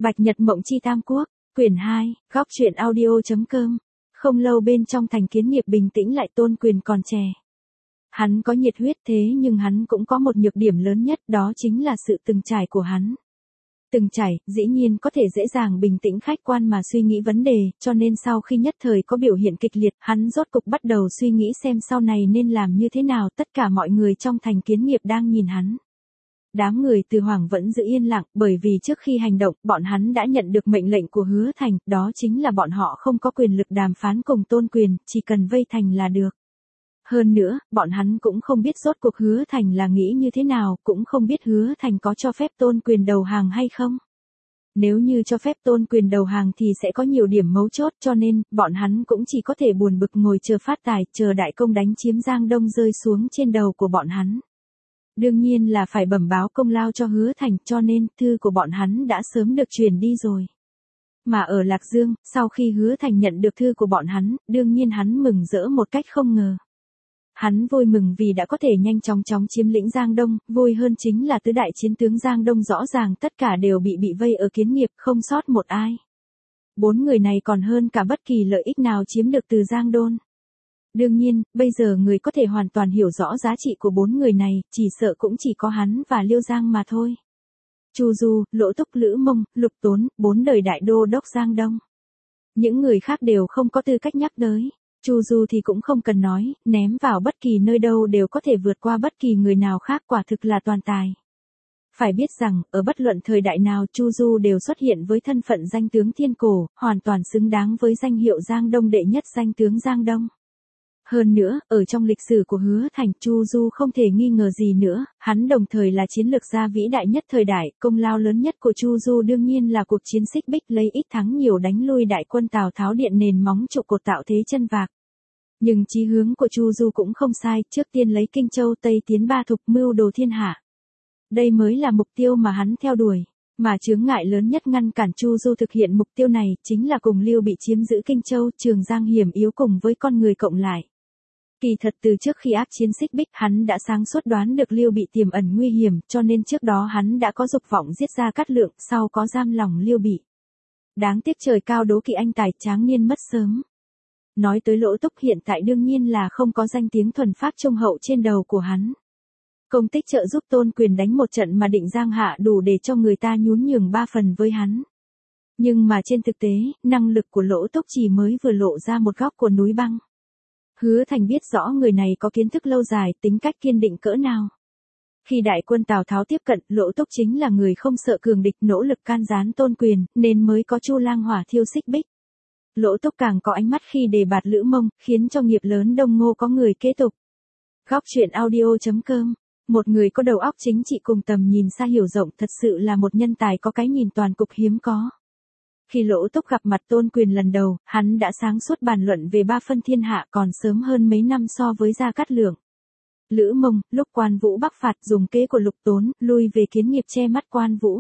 Bạch Nhật Mộng Chi Tam Quốc, quyển 2, góc truyện audio.com. Không lâu bên trong thành Kiến Nghiệp bình tĩnh lại, Tôn Quyền còn trẻ. Hắn có nhiệt huyết thế nhưng hắn cũng có một nhược điểm lớn nhất, đó chính là sự từng trải của hắn. Từng trải, dĩ nhiên có thể dễ dàng bình tĩnh khách quan mà suy nghĩ vấn đề, cho nên sau khi nhất thời có biểu hiện kịch liệt, hắn rốt cục bắt đầu suy nghĩ xem sau này nên làm như thế nào. Tất cả mọi người trong thành Kiến Nghiệp đang nhìn hắn. Đám người Từ Hoàng vẫn giữ yên lặng, bởi vì trước khi hành động, bọn hắn đã nhận được mệnh lệnh của Hứa Thành, đó chính là bọn họ không có quyền lực đàm phán cùng Tôn Quyền, chỉ cần vây thành là được. Hơn nữa, bọn hắn cũng không biết rốt cuộc Hứa Thành là nghĩ như thế nào, cũng không biết Hứa Thành có cho phép Tôn Quyền đầu hàng hay không. Nếu như cho phép Tôn Quyền đầu hàng thì sẽ có nhiều điểm mấu chốt, cho nên, bọn hắn cũng chỉ có thể buồn bực ngồi chờ phát tài, chờ đại công đánh chiếm Giang Đông rơi xuống trên đầu của bọn hắn. Đương nhiên là phải bẩm báo công lao cho Hứa Thành, cho nên thư của bọn hắn đã sớm được truyền đi rồi. Mà ở Lạc Dương, sau khi Hứa Thành nhận được thư của bọn hắn, đương nhiên hắn mừng rỡ một cách không ngờ. Hắn vui mừng vì đã có thể nhanh chóng chiếm lĩnh Giang Đông, vui hơn chính là tứ đại chiến tướng Giang Đông rõ ràng tất cả đều bị vây ở Kiến Nghiệp, không sót một ai. 4 người này còn hơn cả bất kỳ lợi ích nào chiếm được từ Giang Đôn. Đương nhiên, bây giờ người có thể hoàn toàn hiểu rõ giá trị của 4 người này, chỉ sợ cũng chỉ có hắn và Liêu Giang mà thôi. Chu Du, Lỗ Túc, Lữ Mông, Lục Tốn, 4 đời đại đô đốc Giang Đông. Những người khác đều không có tư cách nhắc tới. Chu Du thì cũng không cần nói, ném vào bất kỳ nơi đâu đều có thể vượt qua bất kỳ người nào khác, quả thực là toàn tài. Phải biết rằng, ở bất luận thời đại nào Chu Du đều xuất hiện với thân phận danh tướng thiên cổ, hoàn toàn xứng đáng với danh hiệu Giang Đông đệ nhất danh tướng Giang Đông. Hơn nữa, ở trong lịch sử của Hứa Thành, Chu Du không thể nghi ngờ gì nữa, hắn đồng thời là chiến lược gia vĩ đại nhất thời đại, công lao lớn nhất của Chu Du đương nhiên là cuộc chiến Xích Bích, lấy ít thắng nhiều đánh lui đại quân Tào Tháo, điện nền móng trụ cột tạo thế chân vạc. Nhưng chí hướng của Chu Du cũng không sai, trước tiên lấy Kinh Châu Tây tiến Ba Thục, mưu đồ thiên hạ. Đây mới là mục tiêu mà hắn theo đuổi. Mà chướng ngại lớn nhất ngăn cản Chu Du thực hiện mục tiêu này, chính là cùng Lưu Bị chiếm giữ Kinh Châu, Trường Giang hiểm yếu cùng với con người cộng lại. Kỳ thật từ trước khi ác chiến Xích Bích, hắn đã sáng suốt đoán được Lưu Bị tiềm ẩn nguy hiểm, cho nên trước đó hắn đã có dục vọng giết Gia Cát Lượng, sau có giam lòng Lưu Bị. Đáng tiếc trời cao đố kỵ, anh tài tráng niên mất sớm. Nói tới Lỗ Túc, hiện tại đương nhiên là không có danh tiếng thuần phát trung hậu trên đầu của hắn. Công tích trợ giúp Tôn Quyền đánh một trận mà định Giang Hạ đủ để cho người ta nhún nhường 3 phần với hắn. Nhưng mà trên thực tế, năng lực của Lỗ Túc chỉ mới vừa lộ ra một góc của núi băng. Hứa Thành biết rõ người này có kiến thức lâu dài, tính cách kiên định cỡ nào. Khi đại quân Tào Tháo tiếp cận, Lỗ Túc chính là người không sợ cường địch, nỗ lực can gián Tôn Quyền, nên mới có Chu Lang hỏa thiêu Xích Bích. Lỗ Túc càng có ánh mắt khi đề bạt Lữ Mông, khiến cho nghiệp lớn Đông Ngô có người kế tục. Góc truyện audio.com. Một người có đầu óc chính trị cùng tầm nhìn xa hiểu rộng, thật sự là một nhân tài có cái nhìn toàn cục hiếm có. Khi Lỗ Túc gặp mặt Tôn Quyền lần đầu, hắn đã sáng suốt bàn luận về 3 phân thiên hạ, còn sớm hơn mấy năm so với Gia Cát Lượng. Lữ Mông, lúc Quan Vũ bắc phạt, dùng kế của Lục Tốn, lui về Kiến Nghiệp che mắt Quan Vũ.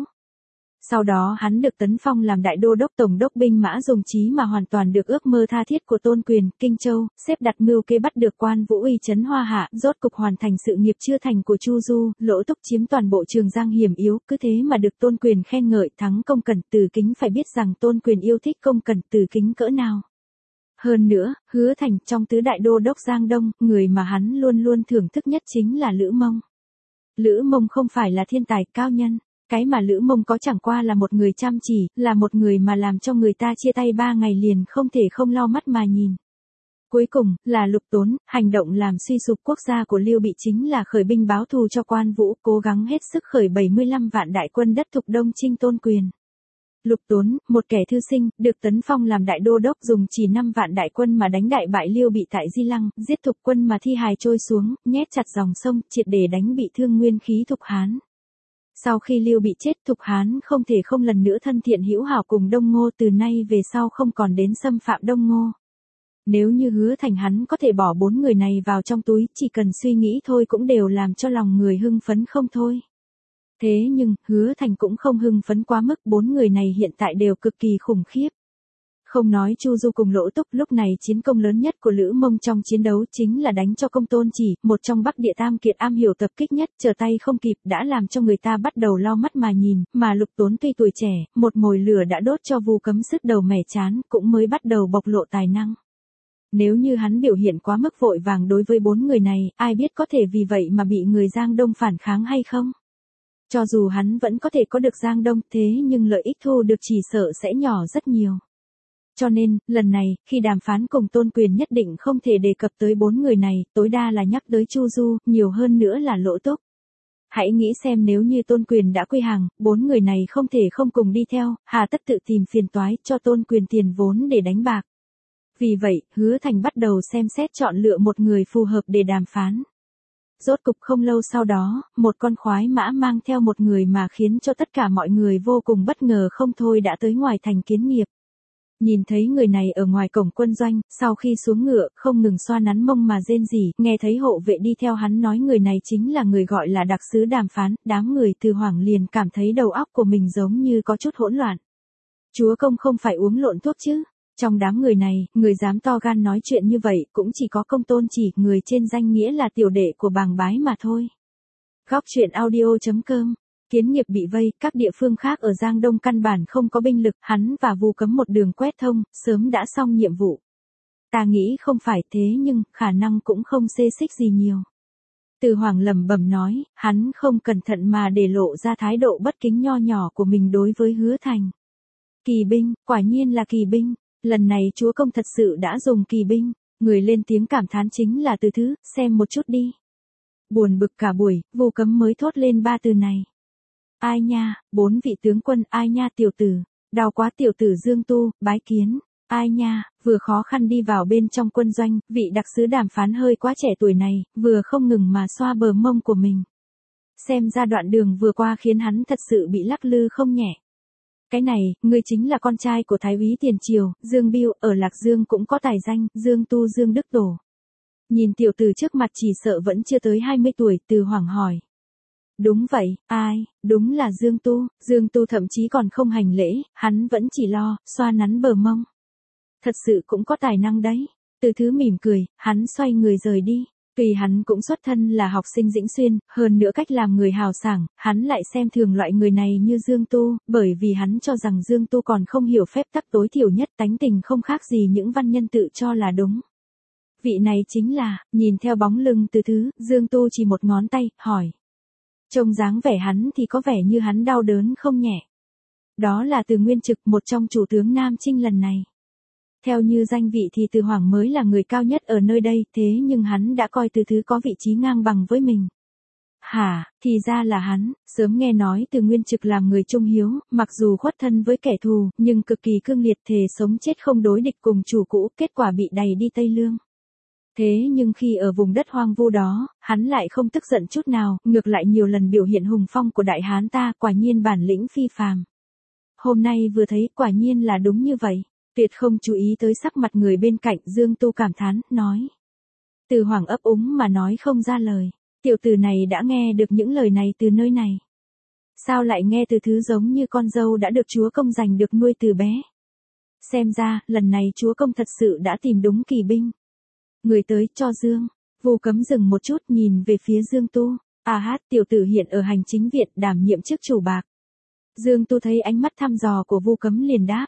Sau đó hắn được tấn phong làm đại đô đốc tổng đốc binh mã, dùng trí mà hoàn toàn được ước mơ tha thiết của Tôn Quyền, Kinh Châu, xếp đặt mưu kế bắt được Quan Vũ uy chấn Hoa Hạ, rốt cục hoàn thành sự nghiệp chưa thành của Chu Du. Lỗ Túc chiếm toàn bộ Trường Giang hiểm yếu, cứ thế mà được Tôn Quyền khen ngợi, thắng Công Cẩn, Từ Kính. Phải biết rằng Tôn Quyền yêu thích Công Cẩn, Từ Kính cỡ nào. Hơn nữa, Hứa Thành, trong tứ đại đô đốc Giang Đông, người mà hắn luôn luôn thưởng thức nhất chính là Lữ Mông. Lữ Mông không phải là thiên tài cao nhân. Cái mà Lữ Mông có chẳng qua là một người chăm chỉ, là một người mà làm cho người ta chia tay 3 ngày liền không thể không lau mắt mà nhìn. Cuối cùng, là Lục Tốn, hành động làm suy sụp quốc gia của Lưu Bị chính là khởi binh báo thù cho Quan Vũ, cố gắng hết sức khởi 75 vạn đại quân đất Thục Đông chinh Tôn Quyền. Lục Tốn, một kẻ thư sinh, được tấn phong làm đại đô đốc, dùng chỉ 5 vạn đại quân mà đánh đại bại Lưu Bị tại Di Lăng, giết Thục quân mà thi hài trôi xuống, nhét chặt dòng sông, triệt để đánh bị thương nguyên khí Thục Hán. Sau khi Lưu Bị chết, Thục Hán không thể không lần nữa thân thiện hữu hảo cùng Đông Ngô, từ nay về sau không còn đến xâm phạm Đông Ngô. Nếu như Hứa Thành hắn có thể bỏ 4 người này vào trong túi, chỉ cần suy nghĩ thôi cũng đều làm cho lòng người hưng phấn không thôi. Thế nhưng, Hứa Thành cũng không hưng phấn quá mức, 4 người này hiện tại đều cực kỳ khủng khiếp. Không nói Chu Du cùng Lỗ Túc, lúc này chiến công lớn nhất của Lữ Mông trong chiến đấu chính là đánh cho Công Tôn Chỉ, một trong Bắc Địa Tam Kiệt am hiểu tập kích nhất, trở tay không kịp đã làm cho người ta bắt đầu lau mắt mà nhìn, mà Lục Tốn tuy tuổi trẻ, một mồi lửa đã đốt cho Vu Cấm sứt đầu mẻ chán, cũng mới bắt đầu bộc lộ tài năng. Nếu như hắn biểu hiện quá mức vội vàng đối với 4 người này, ai biết có thể vì vậy mà bị người Giang Đông phản kháng hay không? Cho dù hắn vẫn có thể có được Giang Đông, thế nhưng lợi ích thu được chỉ sợ sẽ nhỏ rất nhiều. Cho nên, lần này, khi đàm phán cùng Tôn Quyền nhất định không thể đề cập tới 4 người này, tối đa là nhắc tới Chu Du, nhiều hơn nữa là Lỗ Túc. Hãy nghĩ xem nếu như Tôn Quyền đã quy hàng, 4 người này không thể không cùng đi theo, hà tất tự tìm phiền toái cho Tôn Quyền tiền vốn để đánh bạc. Vì vậy, Hứa Thành bắt đầu xem xét chọn lựa một người phù hợp để đàm phán. Rốt cục không lâu sau đó, một con khoái mã mang theo một người mà khiến cho tất cả mọi người vô cùng bất ngờ không thôi đã tới ngoài thành Kiến Nghiệp. Nhìn thấy người này ở ngoài cổng quân doanh, sau khi xuống ngựa, không ngừng xoa nắn mông mà rên rỉ, nghe thấy hộ vệ đi theo hắn nói người này chính là người gọi là đặc sứ đàm phán, đám người Từ Hoảng liền cảm thấy đầu óc của mình giống như có chút hỗn loạn. Chúa công không phải uống lộn thuốc chứ? Trong đám người này, người dám to gan nói chuyện như vậy, cũng chỉ có Công Tôn Chỉ, người trên danh nghĩa là tiểu đệ của Bàng Bái mà thôi. Góc truyện audio.com. Kiến Nghiệp bị vây, các địa phương khác ở Giang Đông căn bản không có binh lực, hắn và Vu Cấm một đường quét thông, sớm đã xong nhiệm vụ. Ta nghĩ không phải thế nhưng, khả năng cũng không xê xích gì nhiều. Từ Hoàng lẩm bẩm nói, hắn không cẩn thận mà để lộ ra thái độ bất kính nho nhỏ của mình đối với Hứa Thành. Kỳ binh, quả nhiên là kỳ binh. Lần này chúa công thật sự đã dùng kỳ binh, người lên tiếng cảm thán chính là Từ Thứ, xem một chút đi. Buồn bực cả buổi, Vu Cấm mới thốt lên 3 từ này. Ai nha, 4 vị tướng quân, ai nha tiểu tử, đau quá tiểu tử Dương Tu, bái kiến, ai nha, vừa khó khăn đi vào bên trong quân doanh, vị đặc sứ đàm phán hơi quá trẻ tuổi này, vừa không ngừng mà xoa bờ mông của mình. Xem ra đoạn đường vừa qua khiến hắn thật sự bị lắc lư không nhẹ. Cái này, ngươi chính là con trai của Thái úy tiền triều, Dương Biêu, ở Lạc Dương cũng có tài danh, Dương Tu Dương Đức Tổ. Nhìn tiểu tử trước mặt chỉ sợ vẫn chưa tới 20 tuổi, Từ Hoảng hỏi. Đúng vậy, ai, đúng là Dương Tu thậm chí còn không hành lễ, hắn vẫn chỉ lo, xoa nắn bờ mông. Thật sự cũng có tài năng đấy. Từ Thứ mỉm cười, hắn xoay người rời đi. Tuy hắn cũng xuất thân là học sinh Dĩnh Xuyên, hơn nữa cách làm người hào sảng, hắn lại xem thường loại người này như Dương Tu, bởi vì hắn cho rằng Dương Tu còn không hiểu phép tắc tối thiểu nhất, tánh tình không khác gì những văn nhân tự cho là đúng. Vị này chính là, nhìn theo bóng lưng Từ Thứ, Dương Tu chỉ một ngón tay, hỏi. Trông dáng vẻ hắn thì có vẻ như hắn đau đớn không nhẹ. Đó là Từ Nguyên Trực, một trong chủ tướng Nam Chinh lần này. Theo như danh vị thì Từ Hoảng mới là người cao nhất ở nơi đây, thế nhưng hắn đã coi Từ Thứ có vị trí ngang bằng với mình. Hả, thì ra là hắn, sớm nghe nói Từ Nguyên Trực làm người trung hiếu, mặc dù khuất thân với kẻ thù, nhưng cực kỳ cương liệt, thề sống chết không đối địch cùng chủ cũ, kết quả bị đày đi Tây Lương. Thế nhưng khi ở vùng đất hoang vu đó, hắn lại không tức giận chút nào, ngược lại nhiều lần biểu hiện hùng phong của đại hán ta, quả nhiên bản lĩnh phi phàm. Hôm nay vừa thấy, quả nhiên là đúng như vậy. Tuyệt không chú ý tới sắc mặt người bên cạnh, Dương Tu cảm thán, nói. Từ Hoảng ấp úng mà nói không ra lời. Tiểu tử này đã nghe được những lời này từ nơi này. Sao lại nghe từ Thứ giống như con dâu đã được chúa công giành được nuôi từ bé. Xem ra, lần này chúa công thật sự đã tìm đúng kỳ binh. Người tới cho Dương. Vu Cấm dừng một chút nhìn về phía Dương Tu. Tiểu tử hiện ở hành chính viện đảm nhiệm chức chủ bạc. Dương Tu thấy ánh mắt thăm dò của Vu Cấm liền đáp.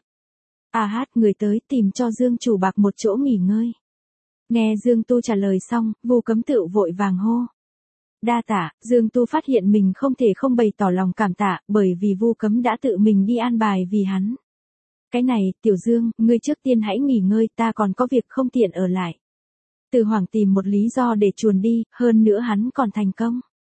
Người tới tìm cho Dương chủ bạc một chỗ nghỉ ngơi. Nghe Dương Tu trả lời xong, Vu Cấm tự vội vàng hô. Đa tạ, Dương Tu phát hiện mình không thể không bày tỏ lòng cảm tạ, bởi vì Vu Cấm đã tự mình đi an bài vì hắn. Cái này, Tiểu Dương, ngươi trước tiên hãy nghỉ ngơi, ta còn có việc không tiện ở lại. Từ Hoảng tìm một lý do để chuồn đi, hơn nữa hắn còn thành công.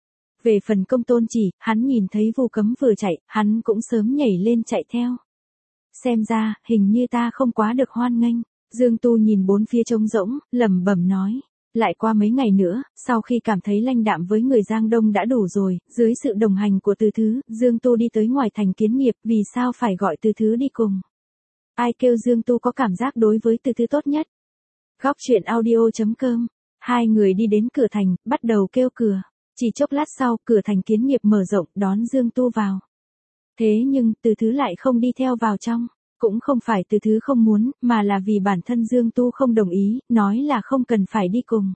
Về phần Công Tôn Chỉ, hắn nhìn thấy Vu Cấm vừa chạy, hắn cũng sớm nhảy lên chạy theo. Xem ra, hình như ta không quá được hoan nghênh. Dương Tu nhìn bốn phía trống rỗng, lẩm bẩm nói. Lại qua mấy ngày nữa, sau khi cảm thấy lanh đạm với người Giang Đông đã đủ rồi, dưới sự đồng hành của Từ Thứ, Dương Tu đi tới ngoài thành Kiến Nghiệp, vì sao phải gọi Từ Thứ đi cùng? Ai kêu Dương Tu có cảm giác đối với Từ Thứ tốt nhất? Góc truyện audio.com. Hai người đi đến cửa thành, bắt đầu kêu cửa. Chỉ chốc lát sau, cửa thành Kiến Nghiệp mở rộng, đón Dương Tu vào. Thế nhưng, Từ Thứ lại không đi theo vào trong. cũng không phải Từ Thứ không muốn, mà là vì bản thân Dương Tu không đồng ý, nói là không cần phải đi cùng.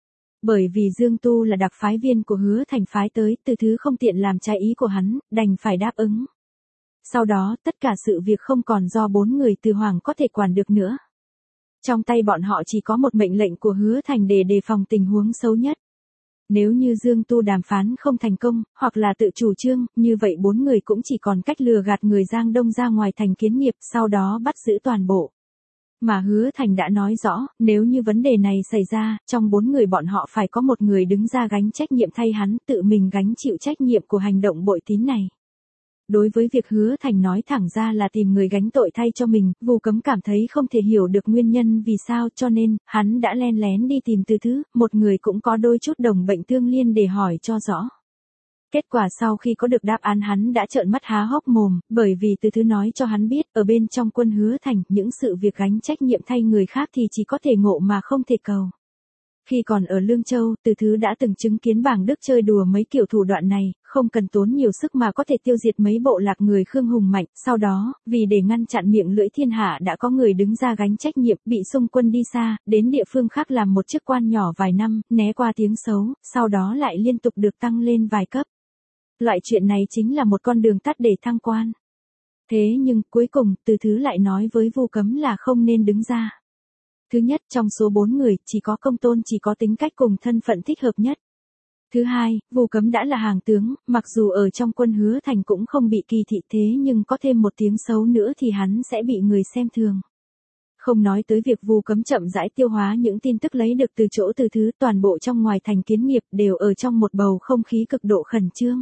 Bởi vì Dương Tu là đặc phái viên của Hứa Thành phái tới, Từ Thứ không tiện làm trái ý của hắn, đành phải đáp ứng. Sau đó, tất cả sự việc không còn do 4 người Từ Hoàng có thể quản được nữa. Trong tay bọn họ chỉ có một mệnh lệnh của Hứa Thành để đề phòng tình huống xấu nhất. Nếu như Dương Tu đàm phán không thành công, hoặc là tự chủ trương, như vậy 4 người cũng chỉ còn cách lừa gạt người Giang Đông ra ngoài thành kiến nghiệp, sau đó bắt giữ toàn bộ. Mà Hứa Thành đã nói rõ, nếu như vấn đề này xảy ra, trong 4 người bọn họ phải có một người đứng ra gánh trách nhiệm thay hắn, tự mình gánh chịu trách nhiệm của hành động bội tín này. Đối với việc Hứa Thành nói thẳng ra là tìm người gánh tội thay cho mình, Vu Cấm cảm thấy không thể hiểu được nguyên nhân vì sao, cho nên, hắn đã len lén đi tìm Từ Thứ, một người cũng có đôi chút đồng bệnh tương liên để hỏi cho rõ. Kết quả sau khi có được đáp án hắn đã trợn mắt há hốc mồm, bởi vì Từ Thứ nói cho hắn biết, ở bên trong quân Hứa Thành, những sự việc gánh trách nhiệm thay người khác thì chỉ có thể ngộ mà không thể cầu. Khi còn ở Lương Châu, Từ Thứ đã từng chứng kiến Bàng Đức chơi đùa mấy kiểu thủ đoạn này, không cần tốn nhiều sức mà có thể tiêu diệt mấy bộ lạc người Khương hùng mạnh. Sau đó, vì để ngăn chặn miệng lưỡi thiên hạ đã có người đứng ra gánh trách nhiệm, bị xung quân đi xa, đến địa phương khác làm một chức quan nhỏ vài năm, né qua tiếng xấu, sau đó lại liên tục được tăng lên vài cấp. Loại chuyện này chính là một con đường tắt để thăng quan. Thế nhưng, cuối cùng, Từ Thứ lại nói với Vu Cấm là không nên đứng ra. Thứ nhất, trong số 4 người, chỉ có Công Tôn chỉ có tính cách cùng thân phận thích hợp nhất. Thứ hai, Vu Cấm đã là hàng tướng, mặc dù ở trong quân Hứa Thành cũng không bị kỳ thị thế nhưng có thêm một tiếng xấu nữa thì hắn sẽ bị người xem thường. Không nói tới việc Vu Cấm chậm rãi tiêu hóa những tin tức lấy được từ chỗ Từ Thứ, toàn bộ trong ngoài thành kiến nghiệp đều ở trong một bầu không khí cực độ khẩn trương.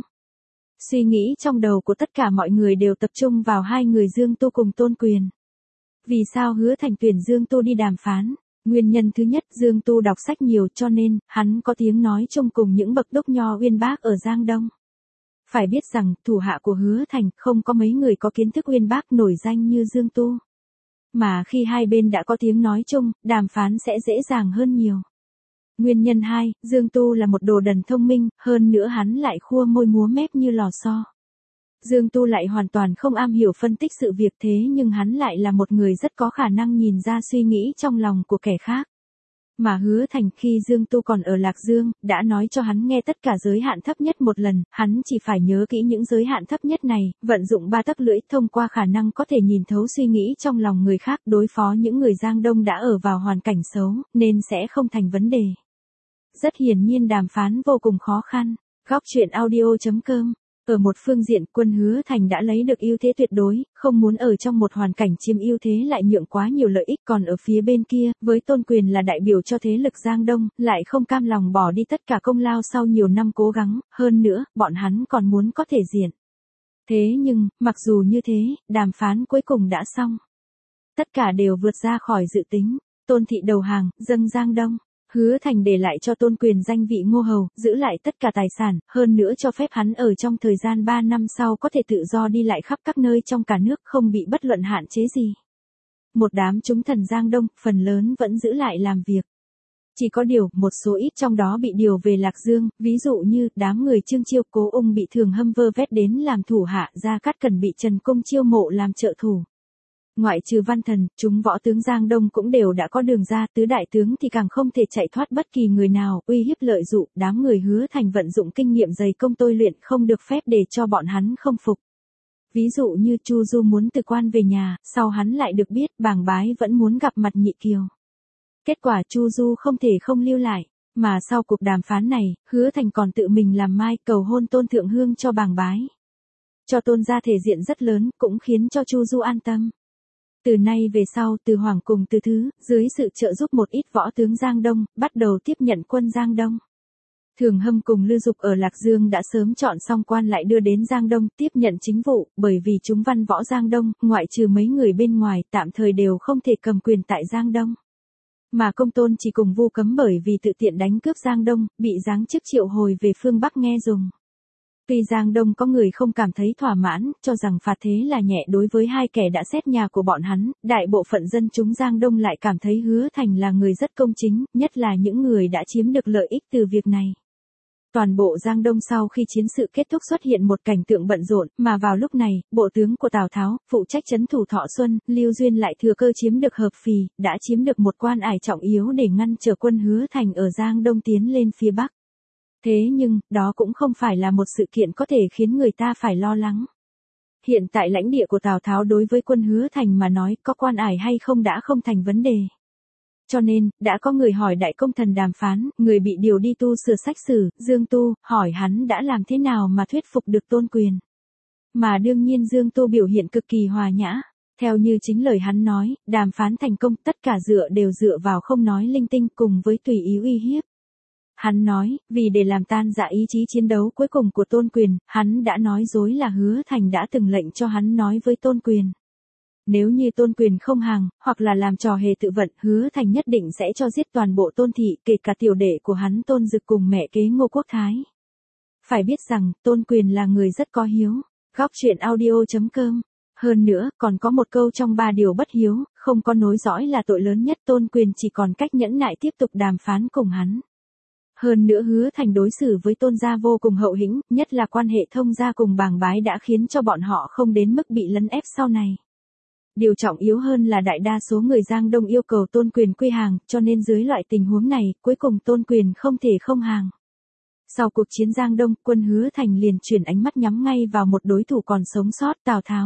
Suy nghĩ trong đầu của tất cả mọi người đều tập trung vào hai người Dương Tu cùng Tôn Quyền. Vì sao Hứa Thành tuyển Dương Tu đi đàm phán? Nguyên nhân thứ nhất, Dương Tu đọc sách nhiều cho nên, hắn có tiếng nói chung cùng những bậc đốc nho uyên bác ở Giang Đông. Phải biết rằng, thủ hạ của Hứa Thành không có mấy người có kiến thức uyên bác nổi danh như Dương Tu. Mà khi hai bên đã có tiếng nói chung, đàm phán sẽ dễ dàng hơn nhiều. Nguyên nhân 2, Dương Tu là một đồ đần thông minh, hơn nữa hắn lại khua môi múa mép như lò xo. Dương Tu lại hoàn toàn không am hiểu phân tích sự việc thế nhưng hắn lại là một người rất có khả năng nhìn ra suy nghĩ trong lòng của kẻ khác. Mà Hứa Thành khi Dương Tu còn ở Lạc Dương, đã nói cho hắn nghe tất cả giới hạn thấp nhất một lần, hắn chỉ phải nhớ kỹ những giới hạn thấp nhất này, vận dụng 3 tấc lưỡi thông qua khả năng có thể nhìn thấu suy nghĩ trong lòng người khác đối phó những người Giang Đông đã ở vào hoàn cảnh xấu, nên sẽ không thành vấn đề. Rất hiển nhiên đàm phán vô cùng khó khăn. Góc truyện audio.com. Ở một phương diện, quân Hứa Thành đã lấy được ưu thế tuyệt đối, không muốn ở trong một hoàn cảnh chiếm ưu thế lại nhượng quá nhiều lợi ích, còn ở phía bên kia, với Tôn Quyền là đại biểu cho thế lực Giang Đông, lại không cam lòng bỏ đi tất cả công lao sau nhiều năm cố gắng, hơn nữa, bọn hắn còn muốn có thể diện. Thế nhưng, mặc dù như thế, đàm phán cuối cùng đã xong. Tất cả đều vượt ra khỏi dự tính, Tôn thị đầu hàng, dâng Giang Đông. Hứa Thành để lại cho Tôn Quyền danh vị ngô hầu, giữ lại tất cả tài sản, hơn nữa cho phép hắn ở trong thời gian 3 năm sau có thể tự do đi lại khắp các nơi trong cả nước không bị bất luận hạn chế gì. Một đám chúng thần Giang Đông, phần lớn vẫn giữ lại làm việc. Chỉ có điều, một số ít trong đó bị điều về Lạc Dương, ví dụ như, đám người Trương Chiêu Cố Ung bị Thường Hâm vơ vét đến làm thủ hạ, Gia Cát Cẩn bị Trần Cung chiêu mộ làm trợ thủ. Ngoại trừ Văn Thần, chúng võ tướng Giang Đông cũng đều đã có đường ra, tứ đại tướng thì càng không thể chạy thoát bất kỳ người nào, uy hiếp lợi dụ, đám người Hứa Thành vận dụng kinh nghiệm dày công tôi luyện không được phép để cho bọn hắn không phục. Ví dụ như Chu Du muốn từ quan về nhà, sau hắn lại được biết Bàng Bái vẫn muốn gặp mặt Nhị Kiều. Kết quả Chu Du không thể không lưu lại, mà sau cuộc đàm phán này, Hứa Thành còn tự mình làm mai cầu hôn Tôn Thượng Hương cho Bàng Bái. Cho Tôn ra thể diện rất lớn, cũng khiến cho Chu Du an tâm. Từ nay về sau, Từ Hoàng cùng Từ Thứ, dưới sự trợ giúp một ít võ tướng Giang Đông, bắt đầu tiếp nhận quân Giang Đông. Thường Hâm cùng Lư Dục ở Lạc Dương đã sớm chọn xong quan lại đưa đến Giang Đông tiếp nhận chính vụ, bởi vì chúng văn võ Giang Đông, ngoại trừ mấy người bên ngoài, tạm thời đều không thể cầm quyền tại Giang Đông. Mà Công Tôn chỉ cùng Vu Cấm bởi vì tự tiện đánh cướp Giang Đông, bị giáng chức triệu hồi về phương Bắc nghe dùng. Tuy Giang Đông có người không cảm thấy thỏa mãn, cho rằng phạt thế là nhẹ đối với hai kẻ đã xét nhà của bọn hắn, đại bộ phận dân chúng Giang Đông lại cảm thấy Hứa Thành là người rất công chính, nhất là những người đã chiếm được lợi ích từ việc này. Toàn bộ Giang Đông sau khi chiến sự kết thúc xuất hiện một cảnh tượng bận rộn, mà vào lúc này, bộ tướng của Tào Tháo, phụ trách trấn thủ Thọ Xuân, Lưu Duyên lại thừa cơ chiếm được Hợp Phì, đã chiếm được một quan ải trọng yếu để ngăn trở quân Hứa Thành ở Giang Đông tiến lên phía Bắc. Thế nhưng, đó cũng không phải là một sự kiện có thể khiến người ta phải lo lắng. Hiện tại lãnh địa của Tào Tháo đối với quân Hứa Thành mà nói có quan ải hay không đã không thành vấn đề. Cho nên, đã có người hỏi đại công thần đàm phán, người bị điều đi tu sửa sách sử, Dương Tu, hỏi hắn đã làm thế nào mà thuyết phục được Tôn Quyền. Mà đương nhiên Dương Tu biểu hiện cực kỳ hòa nhã. Theo như chính lời hắn nói, đàm phán thành công tất cả đều dựa vào không nói linh tinh cùng với tùy ý uy hiếp. Hắn nói, vì để làm tan rã ý chí chiến đấu cuối cùng của Tôn Quyền, hắn đã nói dối là Hứa Thành đã từng lệnh cho hắn nói với Tôn Quyền. Nếu như Tôn Quyền không hàng, hoặc là làm trò hề tự vận, Hứa Thành nhất định sẽ cho giết toàn bộ Tôn thị, kể cả tiểu đệ của hắn Tôn Dực cùng mẹ kế Ngô Quốc Thái. Phải biết rằng, Tôn Quyền là người rất có hiếu. Góc truyện audio.com. Hơn nữa, còn có một câu trong 3 điều bất hiếu, không có nối dõi là tội lớn nhất. Tôn Quyền chỉ còn cách nhẫn nại tiếp tục đàm phán cùng hắn. Hơn nữa Hứa Thành đối xử với Tôn gia vô cùng hậu hĩnh, nhất là quan hệ thông gia cùng Bàng Bái đã khiến cho bọn họ không đến mức bị lấn ép sau này. Điều trọng yếu hơn là đại đa số người Giang Đông yêu cầu Tôn Quyền quy hàng, cho nên dưới loại tình huống này, cuối cùng Tôn Quyền không thể không hàng. Sau cuộc chiến Giang Đông, quân Hứa Thành liền chuyển ánh mắt nhắm ngay vào một đối thủ còn sống sót, Tào Tháo.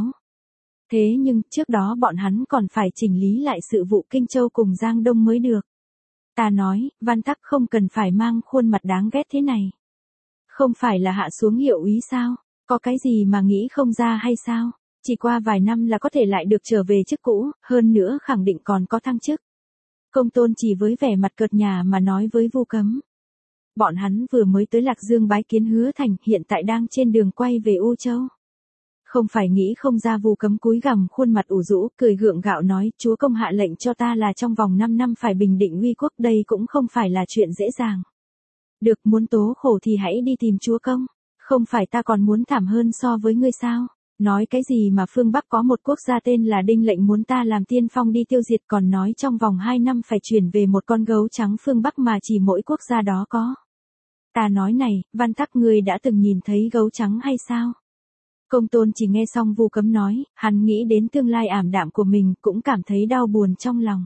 Thế nhưng, trước đó bọn hắn còn phải chỉnh lý lại sự vụ Kinh Châu cùng Giang Đông mới được. Ta nói, Văn Tắc không cần phải mang khuôn mặt đáng ghét thế này. Không phải là hạ xuống hiệu úy sao? Có cái gì mà nghĩ không ra hay sao? Chỉ qua vài năm là có thể lại được trở về chức cũ, hơn nữa khẳng định còn có thăng chức. Công Tôn chỉ với vẻ mặt cợt nhả mà nói với Vu Cấm. Bọn hắn vừa mới tới Lạc Dương bái kiến Hứa Thành, hiện tại đang trên đường quay về U Châu. Không phải nghĩ không ra. Vu Cấm cúi gằm khuôn mặt ủ rũ, cười gượng gạo nói, chúa công hạ lệnh cho ta là trong vòng 5 năm phải bình định uy quốc, đây cũng không phải là chuyện dễ dàng. Được, muốn tố khổ thì hãy đi tìm chúa công, không phải ta còn muốn thảm hơn so với ngươi sao? Nói cái gì mà phương Bắc có một quốc gia tên là Đinh lệnh muốn ta làm tiên phong đi tiêu diệt, còn nói trong vòng 2 năm phải chuyển về một con gấu trắng phương Bắc mà chỉ mỗi quốc gia đó có. Ta nói này, Văn Tắc ngươi đã từng nhìn thấy gấu trắng hay sao? Công Tôn chỉ nghe xong Vu Cấm nói, hắn nghĩ đến tương lai ảm đạm của mình, cũng cảm thấy đau buồn trong lòng.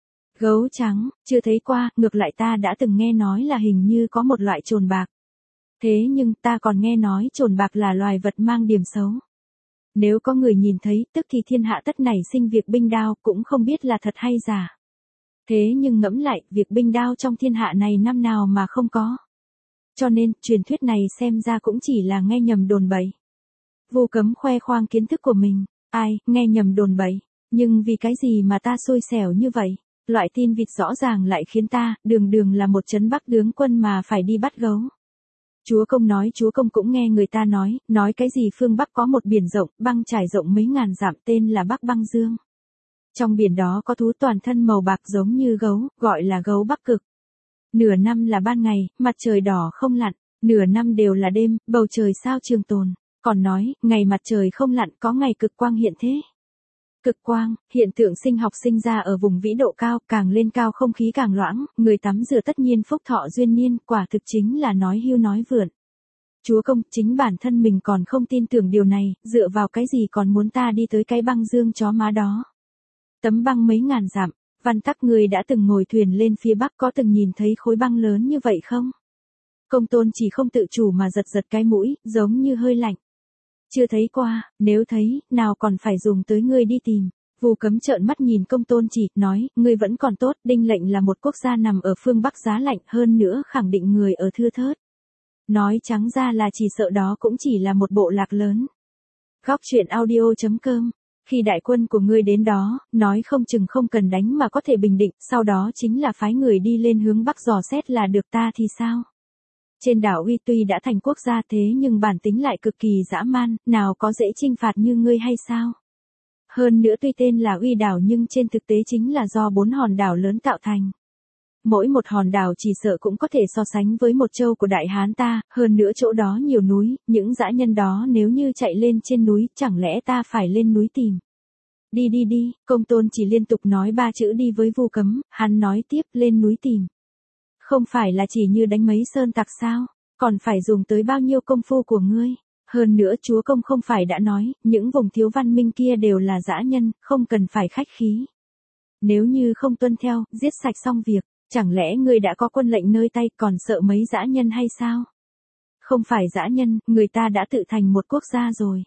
Gấu trắng, chưa thấy qua, ngược lại ta đã từng nghe nói là hình như có một loại trồn bạc. Thế nhưng ta còn nghe nói trồn bạc là loài vật mang điểm xấu. Nếu có người nhìn thấy, tức thì thiên hạ tất nảy sinh việc binh đao, cũng không biết là thật hay giả. Thế nhưng ngẫm lại, việc binh đao trong thiên hạ này năm nào mà không có. Cho nên, truyền thuyết này xem ra cũng chỉ là nghe nhầm đồn bậy. Vu Cấm khoe khoang kiến thức của mình, ai, nghe nhầm đồn bậy, nhưng vì cái gì mà ta xui xẻo như vậy, loại tin vịt rõ ràng lại khiến ta, đường là một trấn Bắc tướng quân mà phải đi bắt gấu. Chúa công nói chúa công cũng nghe người ta nói cái gì phương Bắc có một biển rộng, băng trải rộng mấy ngàn dặm tên là Bắc Băng Dương. Trong biển đó có thú toàn thân màu bạc giống như gấu, gọi là gấu Bắc Cực. Nửa năm là ban ngày, mặt trời đỏ không lặn, nửa năm đều là đêm, bầu trời sao trường tồn. Còn nói, ngày mặt trời không lặn có ngày cực quang hiện thế. Cực quang, hiện tượng sinh học sinh ra ở vùng vĩ độ cao, càng lên cao không khí càng loãng, người tắm rửa tất nhiên phúc thọ duyên niên, quả thực chính là nói hưu nói vượn. Chúa công, chính bản thân mình còn không tin tưởng điều này, dựa vào cái gì còn muốn ta đi tới cái băng dương chó má đó. Tấm băng mấy ngàn dặm, Văn Tắc người đã từng ngồi thuyền lên phía Bắc có từng nhìn thấy khối băng lớn như vậy không? Công Tôn chỉ không tự chủ mà giật cái mũi, giống như hơi lạnh. Chưa thấy qua, nếu thấy, nào còn phải dùng tới ngươi đi tìm. Vu Cấm trợn mắt nhìn Công Tôn chỉ, nói, ngươi vẫn còn tốt, Đinh lệnh là một quốc gia nằm ở phương Bắc giá lạnh, hơn nữa khẳng định người ở thưa thớt. Nói trắng ra là chỉ sợ đó cũng chỉ là một bộ lạc lớn. Góc truyện audio.com. Khi đại quân của ngươi đến đó, nói không chừng không cần đánh mà có thể bình định, sau đó chính là phái người đi lên hướng Bắc dò xét là được, ta thì sao? Trên đảo Uy tuy đã thành quốc gia thế nhưng bản tính lại cực kỳ dã man, nào có dễ chinh phạt như ngươi hay sao? Hơn nữa tuy tên là Uy đảo nhưng trên thực tế chính là do 4 hòn đảo lớn tạo thành. Mỗi một hòn đảo chỉ sợ cũng có thể so sánh với một châu của Đại Hán ta, hơn nữa chỗ đó nhiều núi, những dã nhân đó nếu như chạy lên trên núi, chẳng lẽ ta phải lên núi tìm? Đi, Công Tôn chỉ liên tục nói 3 chữ đi với Vu Cấm, hắn nói tiếp lên núi tìm. Không phải là chỉ như đánh mấy sơn tặc sao? còn phải dùng tới bao nhiêu công phu của ngươi. Hơn nữa chúa công không phải đã nói, những vùng thiếu văn minh kia đều là dã nhân, không cần phải khách khí. Nếu như không tuân theo, giết sạch xong việc, chẳng lẽ ngươi đã có quân lệnh nơi tay còn sợ mấy dã nhân hay sao? Không phải dã nhân, người ta đã tự thành một quốc gia rồi.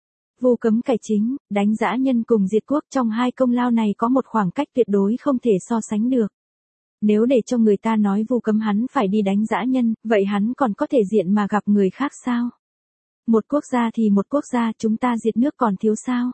Vu Cấm cải chính, đánh dã nhân cùng diệt quốc trong hai công lao này có một khoảng cách tuyệt đối không thể so sánh được. Nếu để cho người ta nói Vu Cấm hắn phải đi đánh dã nhân, vậy hắn còn có thể diện mà gặp người khác sao? Một quốc gia thì một quốc gia, chúng ta diệt nước còn thiếu sao?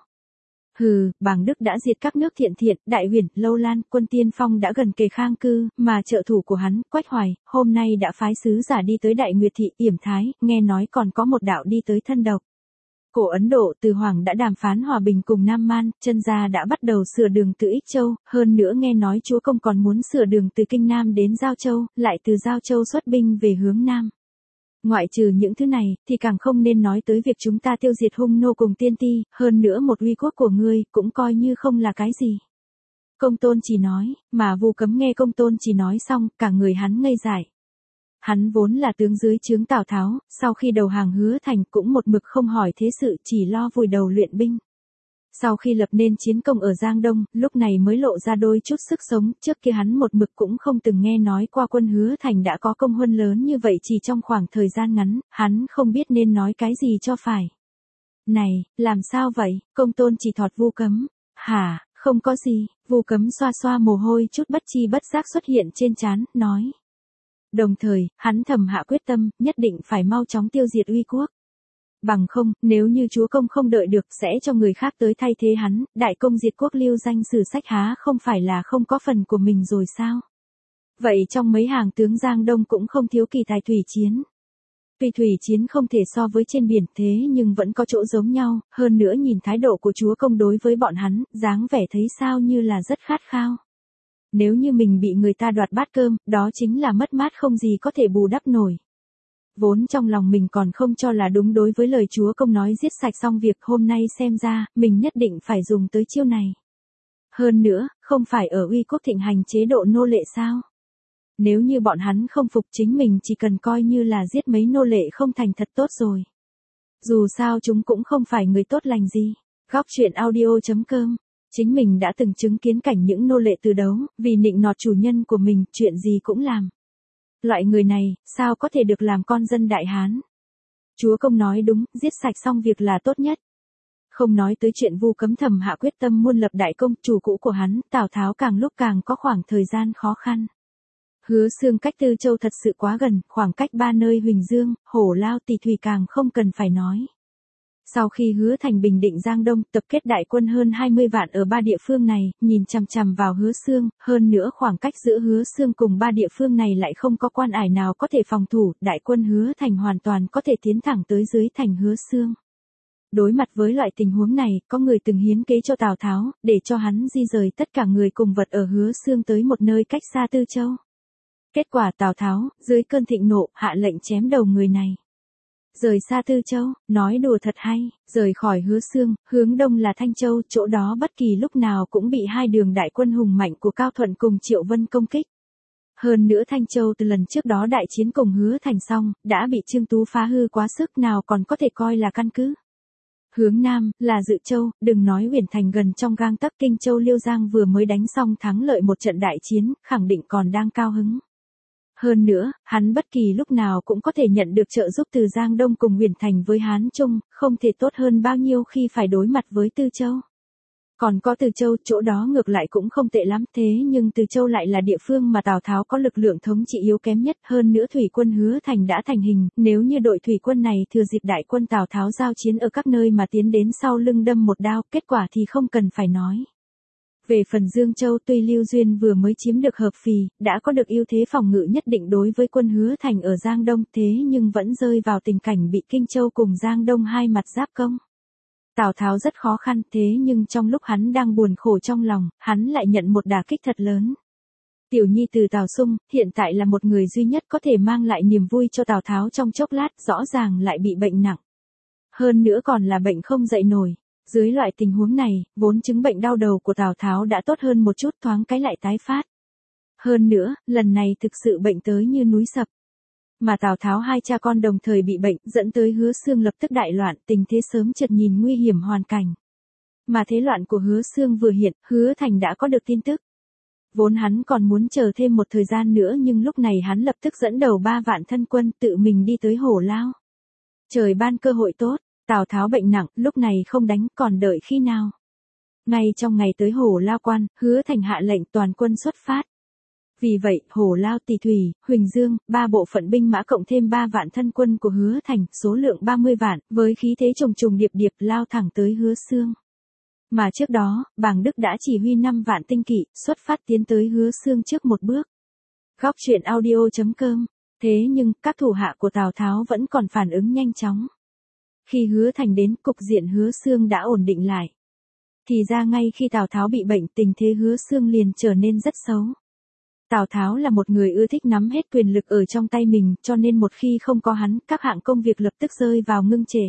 Hừ, Bàng Đức đã diệt các nước thiện thiện, Đại Huyền, Lâu Lan, Quân Tiên Phong đã gần kề Khang Cư, mà trợ thủ của hắn, Quách Hoài, hôm nay đã phái sứ giả đi tới Đại Nguyệt Thị, Yểm Thái, nghe nói còn có một đạo đi tới Thân Độc. Cổ Ấn Độ từ Hoàng đã đàm phán hòa bình cùng Nam Man, Chân Gia đã bắt đầu sửa đường từ Ích Châu, hơn nữa nghe nói chúa công còn muốn sửa đường từ Kinh Nam đến Giao Châu, lại từ Giao Châu xuất binh về hướng Nam. Ngoại trừ những thứ này, thì càng không nên nói tới việc chúng ta tiêu diệt Hung Nô cùng Tiên Ti, hơn nữa một uy quốc của ngươi, cũng coi như không là cái gì. Công Tôn chỉ nói, mà Vu Cấm nghe Công Tôn chỉ nói xong, cả người hắn ngây dại. Hắn vốn là tướng dưới trướng Tào Tháo, sau khi đầu hàng Hứa Thành cũng một mực không hỏi thế sự, chỉ lo vùi đầu luyện binh. Sau khi lập nên chiến công ở Giang Đông, lúc này mới lộ ra đôi chút sức sống, trước kia hắn một mực cũng không từng nghe nói qua quân Hứa Thành đã có công huân lớn như vậy chỉ trong khoảng thời gian ngắn, hắn không biết nên nói cái gì cho phải. Này, làm sao vậy, Công Tôn chỉ thọt Vu Cấm. Hả, không có gì, Vu Cấm xoa xoa mồ hôi chút bất chi bất giác xuất hiện trên trán, nói. Đồng thời, hắn thầm hạ quyết tâm, nhất định phải mau chóng tiêu diệt uy quốc. Bằng không, nếu như chúa công không đợi được sẽ cho người khác tới thay thế hắn, đại công diệt quốc lưu danh sử sách há không phải là không có phần của mình rồi sao? Vậy trong mấy hàng tướng Giang Đông cũng không thiếu kỳ tài thủy chiến. Tuy thủy chiến không thể so với trên biển thế nhưng vẫn có chỗ giống nhau, hơn nữa nhìn thái độ của chúa công đối với bọn hắn, dáng vẻ thấy sao như là rất khát khao. Nếu như mình bị người ta đoạt bát cơm, đó chính là mất mát không gì có thể bù đắp nổi. Vốn trong lòng mình còn không cho là đúng đối với lời chúa công nói giết sạch xong việc, hôm nay xem ra, mình nhất định phải dùng tới chiêu này. Hơn nữa, không phải ở uy quốc thịnh hành chế độ nô lệ sao? Nếu như bọn hắn không phục chính mình chỉ cần coi như là giết mấy nô lệ không thành thật tốt rồi. Dù sao chúng cũng không phải người tốt lành gì. Góc truyện audio.com. Chính mình đã từng chứng kiến cảnh những nô lệ từ đấu, vì nịnh nọt chủ nhân của mình, chuyện gì cũng làm. Loại người này, sao có thể được làm con dân Đại Hán? Chúa công nói đúng, giết sạch xong việc là tốt nhất. Không nói tới chuyện Vu Cấm thầm hạ quyết tâm muôn lập đại công, chủ cũ của hắn, Tào Tháo càng lúc càng có khoảng thời gian khó khăn. Hứa Xương cách Tư Châu thật sự quá gần, khoảng cách ba nơi Huỳnh Dương, Hổ Lao, Tỳ Thủy càng không cần phải nói. Sau khi Hứa Thành bình định Giang Đông, tập kết đại quân hơn 20 vạn ở ba địa phương này, nhìn chằm chằm vào Hứa Xương, hơn nữa khoảng cách giữa Hứa Xương cùng ba địa phương này lại không có quan ải nào có thể phòng thủ, đại quân Hứa Thành hoàn toàn có thể tiến thẳng tới dưới thành Hứa Xương. Đối mặt với loại tình huống này, có người từng hiến kế cho Tào Tháo, để cho hắn di rời tất cả người cùng vật ở Hứa Xương tới một nơi cách xa Tư Châu. Kết quả Tào Tháo, dưới cơn thịnh nộ, hạ lệnh chém đầu người này. Rời xa Tư Châu, nói đùa thật hay, rời khỏi Hứa Xương, hướng đông là Thanh Châu, chỗ đó bất kỳ lúc nào cũng bị hai đường đại quân hùng mạnh của Cao Thuận cùng Triệu Vân công kích. Hơn nữa Thanh Châu từ lần trước đó đại chiến cùng Hứa Thành xong, đã bị Trương Tú phá hư quá sức nào còn có thể coi là căn cứ. Hướng Nam, là Dự Châu, đừng nói Huyền Thành gần trong gang tấc, Kinh Châu Liêu Giang vừa mới đánh xong thắng lợi một trận đại chiến, khẳng định còn đang cao hứng. Hơn nữa, hắn bất kỳ lúc nào cũng có thể nhận được trợ giúp từ Giang Đông cùng Huyền Thành với Hán Trung, không thể tốt hơn bao nhiêu khi phải đối mặt với Tư Châu. Còn có Từ Châu, chỗ đó ngược lại cũng không tệ lắm, thế nhưng Từ Châu lại là địa phương mà Tào Tháo có lực lượng thống trị yếu kém nhất, hơn nữa thủy quân Hứa Thành đã thành hình, nếu như đội thủy quân này thừa dịp đại quân Tào Tháo giao chiến ở các nơi mà tiến đến sau lưng đâm một đao, kết quả thì không cần phải nói. Về phần Dương Châu, tuy Lưu Duyên vừa mới chiếm được Hợp Phì, đã có được ưu thế phòng ngự nhất định đối với quân Hứa Thành ở Giang Đông, thế nhưng vẫn rơi vào tình cảnh bị Kinh Châu cùng Giang Đông hai mặt giáp công. Tào Tháo rất khó khăn, thế nhưng trong lúc hắn đang buồn khổ trong lòng, hắn lại nhận một đả kích thật lớn. Tiểu nhi từ Tào Sung, hiện tại là một người duy nhất có thể mang lại niềm vui cho Tào Tháo trong chốc lát, rõ ràng lại bị bệnh nặng. Hơn nữa còn là bệnh không dậy nổi. Dưới loại tình huống này, vốn chứng bệnh đau đầu của Tào Tháo đã tốt hơn một chút, thoáng cái lại tái phát. Hơn nữa, lần này thực sự bệnh tới như núi sập. Mà Tào Tháo hai cha con đồng thời bị bệnh, dẫn tới Hứa Xương lập tức đại loạn, tình thế sớm chợt nhìn nguy hiểm hoàn cảnh. Mà thế loạn của Hứa Xương vừa hiện, Hứa Thành đã có được tin tức. Vốn hắn còn muốn chờ thêm một thời gian nữa nhưng lúc này hắn lập tức dẫn đầu 3 vạn thân quân tự mình đi tới Hổ Lao. Trời ban cơ hội tốt, Tào Tháo bệnh nặng, lúc này không đánh còn đợi khi nào. Ngay trong ngày tới Hổ Lao quan, Hứa Thành hạ lệnh toàn quân xuất phát. Vì vậy, Hổ Lao, Tỷ Thủy, Huỳnh Dương, 3 bộ phận binh mã cộng thêm 3 vạn thân quân của Hứa Thành, số lượng 30 vạn, với khí thế trùng trùng điệp điệp lao thẳng tới Hứa Xương. Mà trước đó, Bàng Đức đã chỉ huy 5 vạn tinh kỵ, xuất phát tiến tới Hứa Xương trước một bước. Góc truyện audio.com. Thế nhưng, các thủ hạ của Tào Tháo vẫn còn phản ứng nhanh chóng. Khi Hứa Thành đến, cục diện Hứa Xương đã ổn định lại. Thì ra ngay khi Tào Tháo bị bệnh, tình thế Hứa Xương liền trở nên rất xấu. Tào Tháo là một người ưa thích nắm hết quyền lực ở trong tay mình, cho nên một khi không có hắn, các hạng công việc lập tức rơi vào ngưng trệ.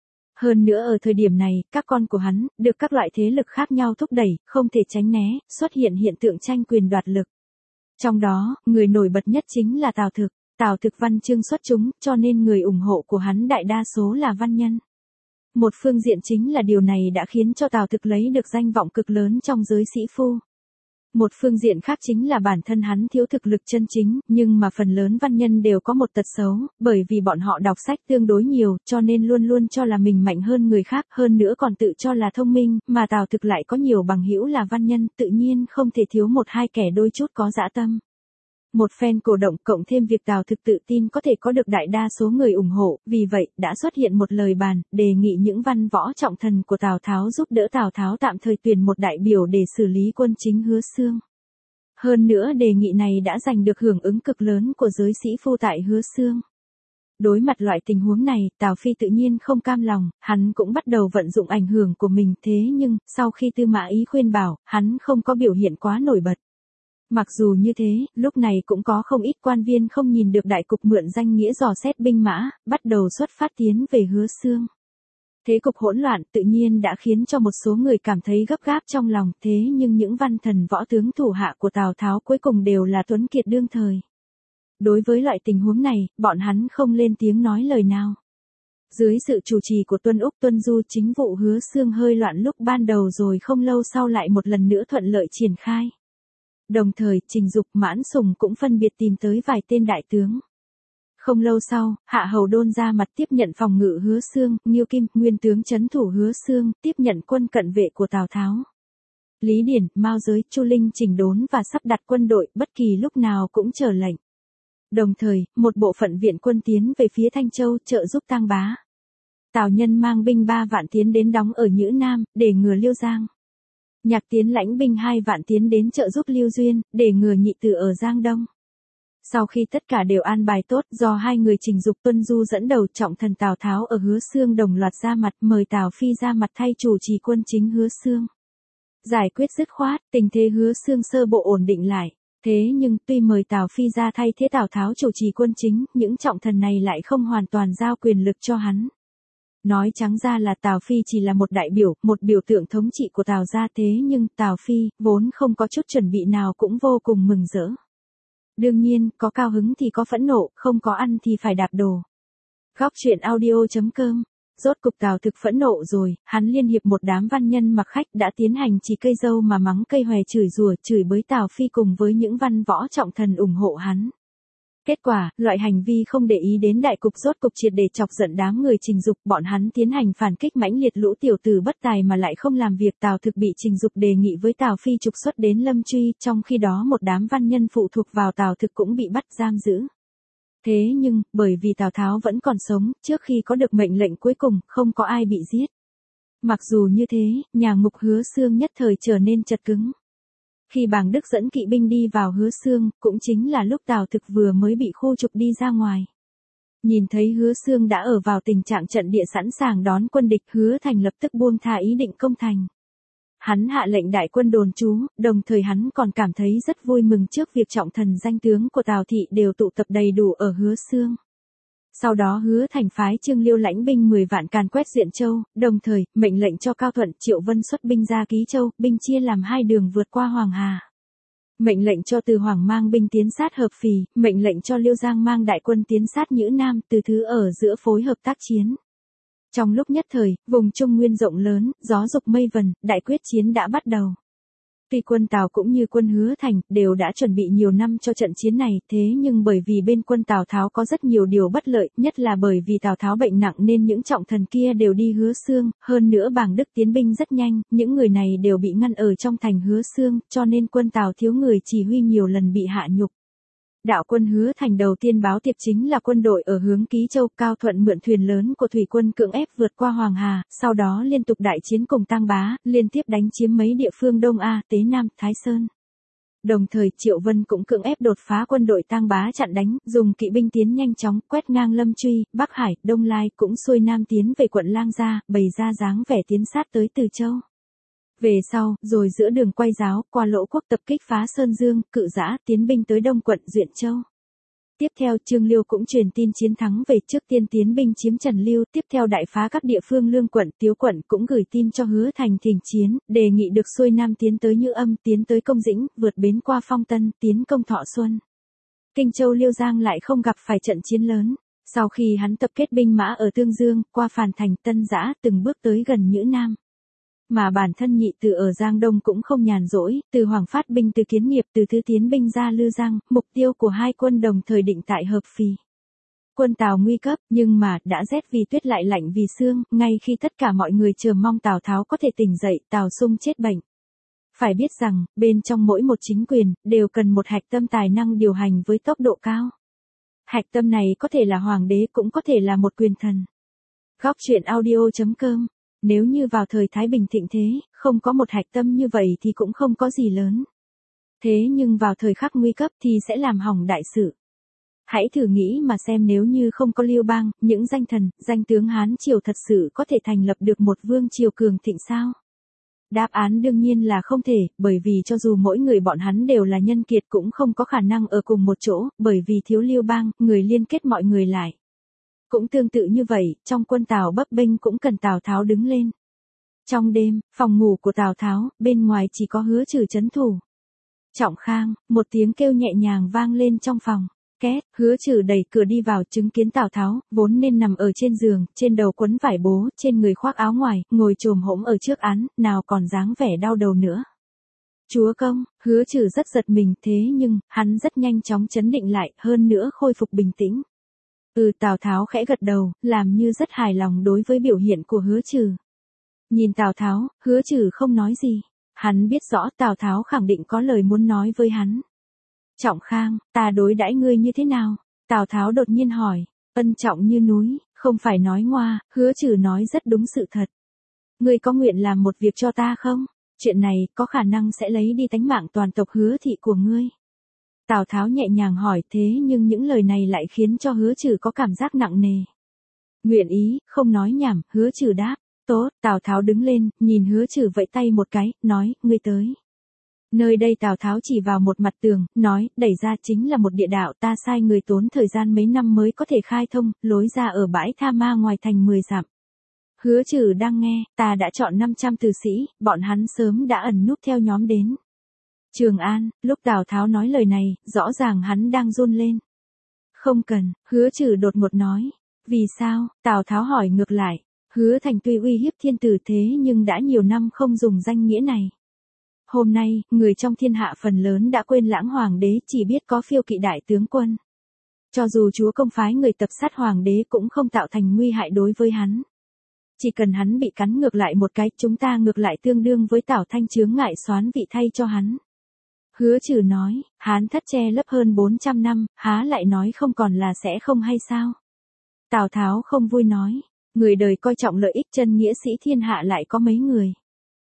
Hơn nữa ở thời điểm này, các con của hắn, được các loại thế lực khác nhau thúc đẩy, không thể tránh né, xuất hiện hiện tượng tranh quyền đoạt lực. Trong đó, người nổi bật nhất chính là Tào Thực. Tào Thực văn chương xuất chúng, cho nên người ủng hộ của hắn đại đa số là văn nhân. Một phương diện chính là điều này đã khiến cho Tào Thực lấy được danh vọng cực lớn trong giới sĩ phu. Một phương diện khác chính là bản thân hắn thiếu thực lực chân chính, nhưng mà phần lớn văn nhân đều có một tật xấu, bởi vì bọn họ đọc sách tương đối nhiều, cho nên luôn luôn cho là mình mạnh hơn người khác, hơn nữa còn tự cho là thông minh, mà Tào Thực lại có nhiều bằng hữu là văn nhân, tự nhiên không thể thiếu một hai kẻ đôi chút có dã tâm. Một phen cổ động cộng thêm việc Tào Thực tự tin có thể có được đại đa số người ủng hộ, vì vậy, đã xuất hiện một lời bàn, đề nghị những văn võ trọng thần của Tào Tháo giúp đỡ Tào Tháo tạm thời tuyển một đại biểu để xử lý quân chính Hứa Xương. Hơn nữa đề nghị này đã giành được hưởng ứng cực lớn của giới sĩ phu tại Hứa Xương. Đối mặt loại tình huống này, Tào Phi tự nhiên không cam lòng, hắn cũng bắt đầu vận dụng ảnh hưởng của mình, thế nhưng, sau khi Tư Mã Ý khuyên bảo, hắn không có biểu hiện quá nổi bật. Mặc dù như thế, lúc này cũng có không ít quan viên không nhìn được đại cục mượn danh nghĩa dò xét binh mã, bắt đầu xuất phát tiến về Hứa Xương. Thế cục hỗn loạn tự nhiên đã khiến cho một số người cảm thấy gấp gáp trong lòng, thế nhưng những văn thần võ tướng thủ hạ của Tào Tháo cuối cùng đều là tuấn kiệt đương thời. Đối với loại tình huống này, bọn hắn không lên tiếng nói lời nào. Dưới sự chủ trì của Tuân Úc Tuân Du, chính vụ Hứa Xương hơi loạn lúc ban đầu rồi không lâu sau lại một lần nữa thuận lợi triển khai. Đồng thời, Trình Dục, Mãn Sùng cũng phân biệt tìm tới vài tên đại tướng. Không lâu sau, Hạ Hầu Đôn ra mặt tiếp nhận phòng ngự Hứa Xương, Nghiêu Kim, nguyên tướng trấn thủ Hứa Xương, tiếp nhận quân cận vệ của Tào Tháo. Lý Điển, Mao Giới, Chu Linh chỉnh đốn và sắp đặt quân đội, bất kỳ lúc nào cũng chờ lệnh. Đồng thời, một bộ phận viện quân tiến về phía Thanh Châu trợ giúp Tang Bá. Tào Nhân mang binh 3 vạn tiến đến đóng ở Nhữ Nam, để ngừa Liêu Giang. Nhạc Tiến lãnh binh 2 vạn tiến đến trợ giúp Lưu Duyên, để ngừa Nhị Tử ở Giang Đông. Sau khi tất cả đều an bài tốt, do hai người Trình Dục Tuân Du dẫn đầu, trọng thần Tào Tháo ở Hứa Xương đồng loạt ra mặt, mời Tào Phi ra mặt thay chủ trì quân chính Hứa Xương. Giải quyết dứt khoát, tình thế Hứa Xương sơ bộ ổn định lại. Thế nhưng, tuy mời Tào Phi ra thay thế Tào Tháo chủ trì quân chính, những trọng thần này lại không hoàn toàn giao quyền lực cho hắn. Nói trắng ra là Tào Phi chỉ là một đại biểu, một biểu tượng thống trị của Tào gia, thế nhưng Tào Phi, vốn không có chút chuẩn bị nào cũng vô cùng mừng rỡ. Đương nhiên, có cao hứng thì có phẫn nộ, không có ăn thì phải đạp đồ. Góc truyện audio.com. Rốt cục Tào Thực phẫn nộ rồi, hắn liên hiệp một đám văn nhân mặc khách đã tiến hành chỉ cây dâu mà mắng cây hòe, chửi rủa, chửi bới Tào Phi cùng với những văn võ trọng thần ủng hộ hắn. Kết quả, loại hành vi không để ý đến đại cục rốt cục triệt để chọc giận đám người Trình Dục, bọn hắn tiến hành phản kích mãnh liệt, lũ tiểu tử bất tài mà lại không làm việc. Tào Thực bị Trình Dục đề nghị với Tào Phi trục xuất đến Lâm Truy, trong khi đó một đám văn nhân phụ thuộc vào Tào Thực cũng bị bắt giam giữ. Thế nhưng, bởi vì Tào Tháo vẫn còn sống, trước khi có được mệnh lệnh cuối cùng, không có ai bị giết. Mặc dù như thế, nhà ngục Hứa Xương nhất thời trở nên chật cứng. Khi Bàng Đức dẫn kỵ binh đi vào Hứa Xương, cũng chính là lúc Tào Thực vừa mới bị khu trục đi ra ngoài. Nhìn thấy Hứa Xương đã ở vào tình trạng trận địa sẵn sàng đón quân địch, Hứa Thành lập tức buông tha ý định công thành. Hắn hạ lệnh đại quân đồn trú, đồng thời hắn còn cảm thấy rất vui mừng trước việc trọng thần danh tướng của Tào thị đều tụ tập đầy đủ ở Hứa Xương. Sau đó Hứa Thành phái Trương Liêu lãnh binh 10 vạn càn quét Diện Châu, đồng thời, mệnh lệnh cho Cao Thuận, Triệu Vân xuất binh ra Ký Châu, binh chia làm 2 đường vượt qua Hoàng Hà. Mệnh lệnh cho Từ Hoàng mang binh tiến sát Hợp Phì, mệnh lệnh cho Liêu Giang mang đại quân tiến sát Nhữ Nam, từ thứ ở giữa phối hợp tác chiến. Trong lúc nhất thời, vùng Trung Nguyên rộng lớn, gió dục mây vần, đại quyết chiến đã bắt đầu. Tuy quân Tào cũng như quân Hứa Thành, đều đã chuẩn bị nhiều năm cho trận chiến này, thế nhưng bởi vì bên quân Tào Tháo có rất nhiều điều bất lợi, nhất là bởi vì Tào Tháo bệnh nặng nên những trọng thần kia đều đi Hứa Xương, hơn nữa Bàng Đức tiến binh rất nhanh, những người này đều bị ngăn ở trong thành Hứa Xương, cho nên quân Tào thiếu người chỉ huy nhiều lần bị hạ nhục. Đạo quân Hứa Thành đầu tiên báo tiệp chính là quân đội ở hướng Ký Châu, Cao Thuận mượn thuyền lớn của thủy quân cưỡng ép vượt qua Hoàng Hà, sau đó liên tục đại chiến cùng Tang Bá, liên tiếp đánh chiếm mấy địa phương Đông A, Tế Nam, Thái Sơn. Đồng thời Triệu Vân cũng cưỡng ép đột phá quân đội Tang Bá chặn đánh, dùng kỵ binh tiến nhanh chóng, quét ngang Lâm Truy, Bắc Hải, Đông Lai, cũng xuôi nam tiến về quận Lang Gia, bày ra dáng vẻ tiến sát tới Từ Châu. Về sau, rồi giữa đường quay giáo, qua Lỗ Quốc tập kích phá Sơn Dương, Cự Giã, tiến binh tới Đông quận Duyện Châu. Tiếp theo Trương Liêu cũng truyền tin chiến thắng về, trước tiên tiến binh chiếm Trần Lưu, tiếp theo đại phá các địa phương Lương quận, Tiếu quận, cũng gửi tin cho Hứa Thành thỉnh chiến, đề nghị được xuôi nam tiến tới Như Âm, tiến tới Công Dĩnh, vượt bến qua Phong Tân, tiến công Thọ Xuân. Kinh Châu Liêu Giang lại không gặp phải trận chiến lớn. Sau khi hắn tập kết binh mã ở Tương Dương, qua Phàn Thành, Tân Giã, từng bước tới gần Nhữ Nam. Mà bản thân Nhị Từ ở Giang Đông cũng không nhàn rỗi, Từ Hoàng phát binh từ Kiến Nghiệp, Từ Thứ tiến binh ra Lư Giang, mục tiêu của hai quân đồng thời định tại Hợp Phì. Quân Tào nguy cấp, nhưng mà, đã rét vì tuyết lại lạnh vì sương, ngay khi tất cả mọi người chờ mong Tào Tháo có thể tỉnh dậy, Tào Sung chết bệnh. Phải biết rằng, bên trong mỗi một chính quyền, đều cần một hạch tâm tài năng điều hành với tốc độ cao. Hạch tâm này có thể là hoàng đế, cũng có thể là một quyền thần. Góc truyện audio.com. Nếu như vào thời Thái Bình thịnh thế, không có một hạch tâm như vậy thì cũng không có gì lớn. Thế nhưng vào thời khắc nguy cấp thì sẽ làm hỏng đại sự. Hãy thử nghĩ mà xem, nếu như không có Liêu Bang, những danh thần, danh tướng Hán triều thật sự có thể thành lập được một vương triều cường thịnh sao? Đáp án đương nhiên là không thể, bởi vì cho dù mỗi người bọn hắn đều là nhân kiệt cũng không có khả năng ở cùng một chỗ, bởi vì thiếu Liêu Bang, người liên kết mọi người lại. Cũng tương tự như vậy, trong quân Tào bấp bênh cũng cần Tào Tháo đứng lên. Trong đêm, phòng ngủ của Tào Tháo, bên ngoài chỉ có Hứa Trừ trấn thủ. Trọng Khang, một tiếng kêu nhẹ nhàng vang lên trong phòng. Két, Hứa Trừ đẩy cửa đi vào, chứng kiến Tào Tháo, vốn nên nằm ở trên giường, trên đầu quấn vải bố, trên người khoác áo ngoài, ngồi chồm hổm ở trước án, nào còn dáng vẻ đau đầu nữa. Chúa công, Hứa Trừ rất giật mình, thế nhưng, hắn rất nhanh chóng trấn định lại, hơn nữa khôi phục bình tĩnh. Tào Tháo khẽ gật đầu, làm như rất hài lòng đối với biểu hiện của Hứa Trừ. Nhìn Tào Tháo, Hứa Trừ không nói gì. Hắn biết rõ Tào Tháo khẳng định có lời muốn nói với hắn. Trọng Khang, ta đối đãi ngươi như thế nào? Tào Tháo đột nhiên hỏi. Ân trọng như núi, không phải nói ngoa, Hứa Trừ nói rất đúng sự thật. Ngươi có nguyện làm một việc cho ta không? Chuyện này có khả năng sẽ lấy đi tánh mạng toàn tộc Hứa thị của ngươi. Tào Tháo nhẹ nhàng hỏi, thế nhưng những lời này lại khiến cho Hứa Trừ có cảm giác nặng nề. Nguyện ý, không nói nhảm, Hứa Trừ đáp. Tốt, Tào Tháo đứng lên, nhìn Hứa Trừ vẫy tay một cái, nói, ngươi tới. Nơi đây Tào Tháo chỉ vào một mặt tường, nói, đẩy ra chính là một địa đạo, ta sai người tốn thời gian mấy năm mới có thể khai thông, lối ra ở bãi Tha Ma ngoài thành 10 dặm. Hứa Trừ đang nghe, ta đã chọn 500 tử sĩ, bọn hắn sớm đã ẩn núp theo nhóm đến. Trường An, lúc Tào Tháo nói lời này, rõ ràng hắn đang run lên. Không cần, Hứa Trừ đột ngột nói. Vì sao? Tào Tháo hỏi ngược lại. Hứa Thành tuy uy hiếp thiên tử thế nhưng đã nhiều năm không dùng danh nghĩa này. Hôm nay, người trong thiên hạ phần lớn đã quên lãng hoàng đế, chỉ biết có phiêu kỵ đại tướng quân. Cho dù chúa công phái người tập sát hoàng đế cũng không tạo thành nguy hại đối với hắn. Chỉ cần hắn bị cắn ngược lại một cái, chúng ta ngược lại tương đương với Tào Thanh chướng ngại soán vị thay cho hắn. Hứa Trừ nói, Hán thất che lấp hơn 400 năm, há lại nói không còn là sẽ không hay sao? Tào Tháo không vui nói, người đời coi trọng lợi ích chân nghĩa sĩ thiên hạ lại có mấy người.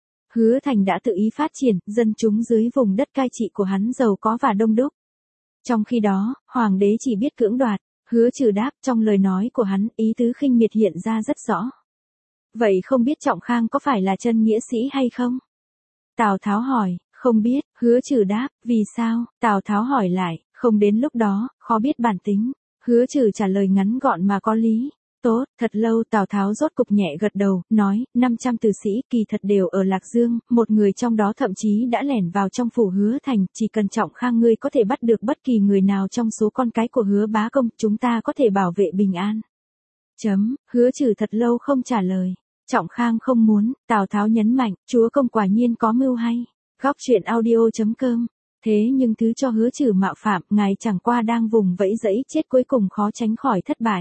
Hứa Thành đã tự ý phát triển, dân chúng dưới vùng đất cai trị của hắn giàu có và đông đúc. Trong khi đó, hoàng đế chỉ biết cưỡng đoạt. Hứa Trừ đáp, trong lời nói của hắn, ý tứ khinh miệt hiện ra rất rõ. Vậy không biết Trọng Khang có phải là chân nghĩa sĩ hay không? Tào Tháo hỏi, không biết, Hứa Trừ đáp, vì sao? Tào Tháo hỏi lại, không đến lúc đó, khó biết bản tính. Hứa Trừ trả lời ngắn gọn mà có lý. Tốt, thật lâu Tào Tháo rốt cục nhẹ gật đầu, nói, 500 tử sĩ kỳ thật đều ở Lạc Dương, một người trong đó thậm chí đã lẻn vào trong phủ Hứa Thành, chỉ cần Trọng Khang ngươi có thể bắt được bất kỳ người nào trong số con cái của Hứa bá công, chúng ta có thể bảo vệ bình an. Hứa Trừ thật lâu không trả lời. Trọng Khang không muốn, Tào Tháo nhấn mạnh, chúa công quả nhiên có mưu hay. Góc truyện audio.com. Thế nhưng thứ cho Hứa Trừ mạo phạm, ngài chẳng qua đang vùng vẫy dẫy chết cuối cùng khó tránh khỏi thất bại.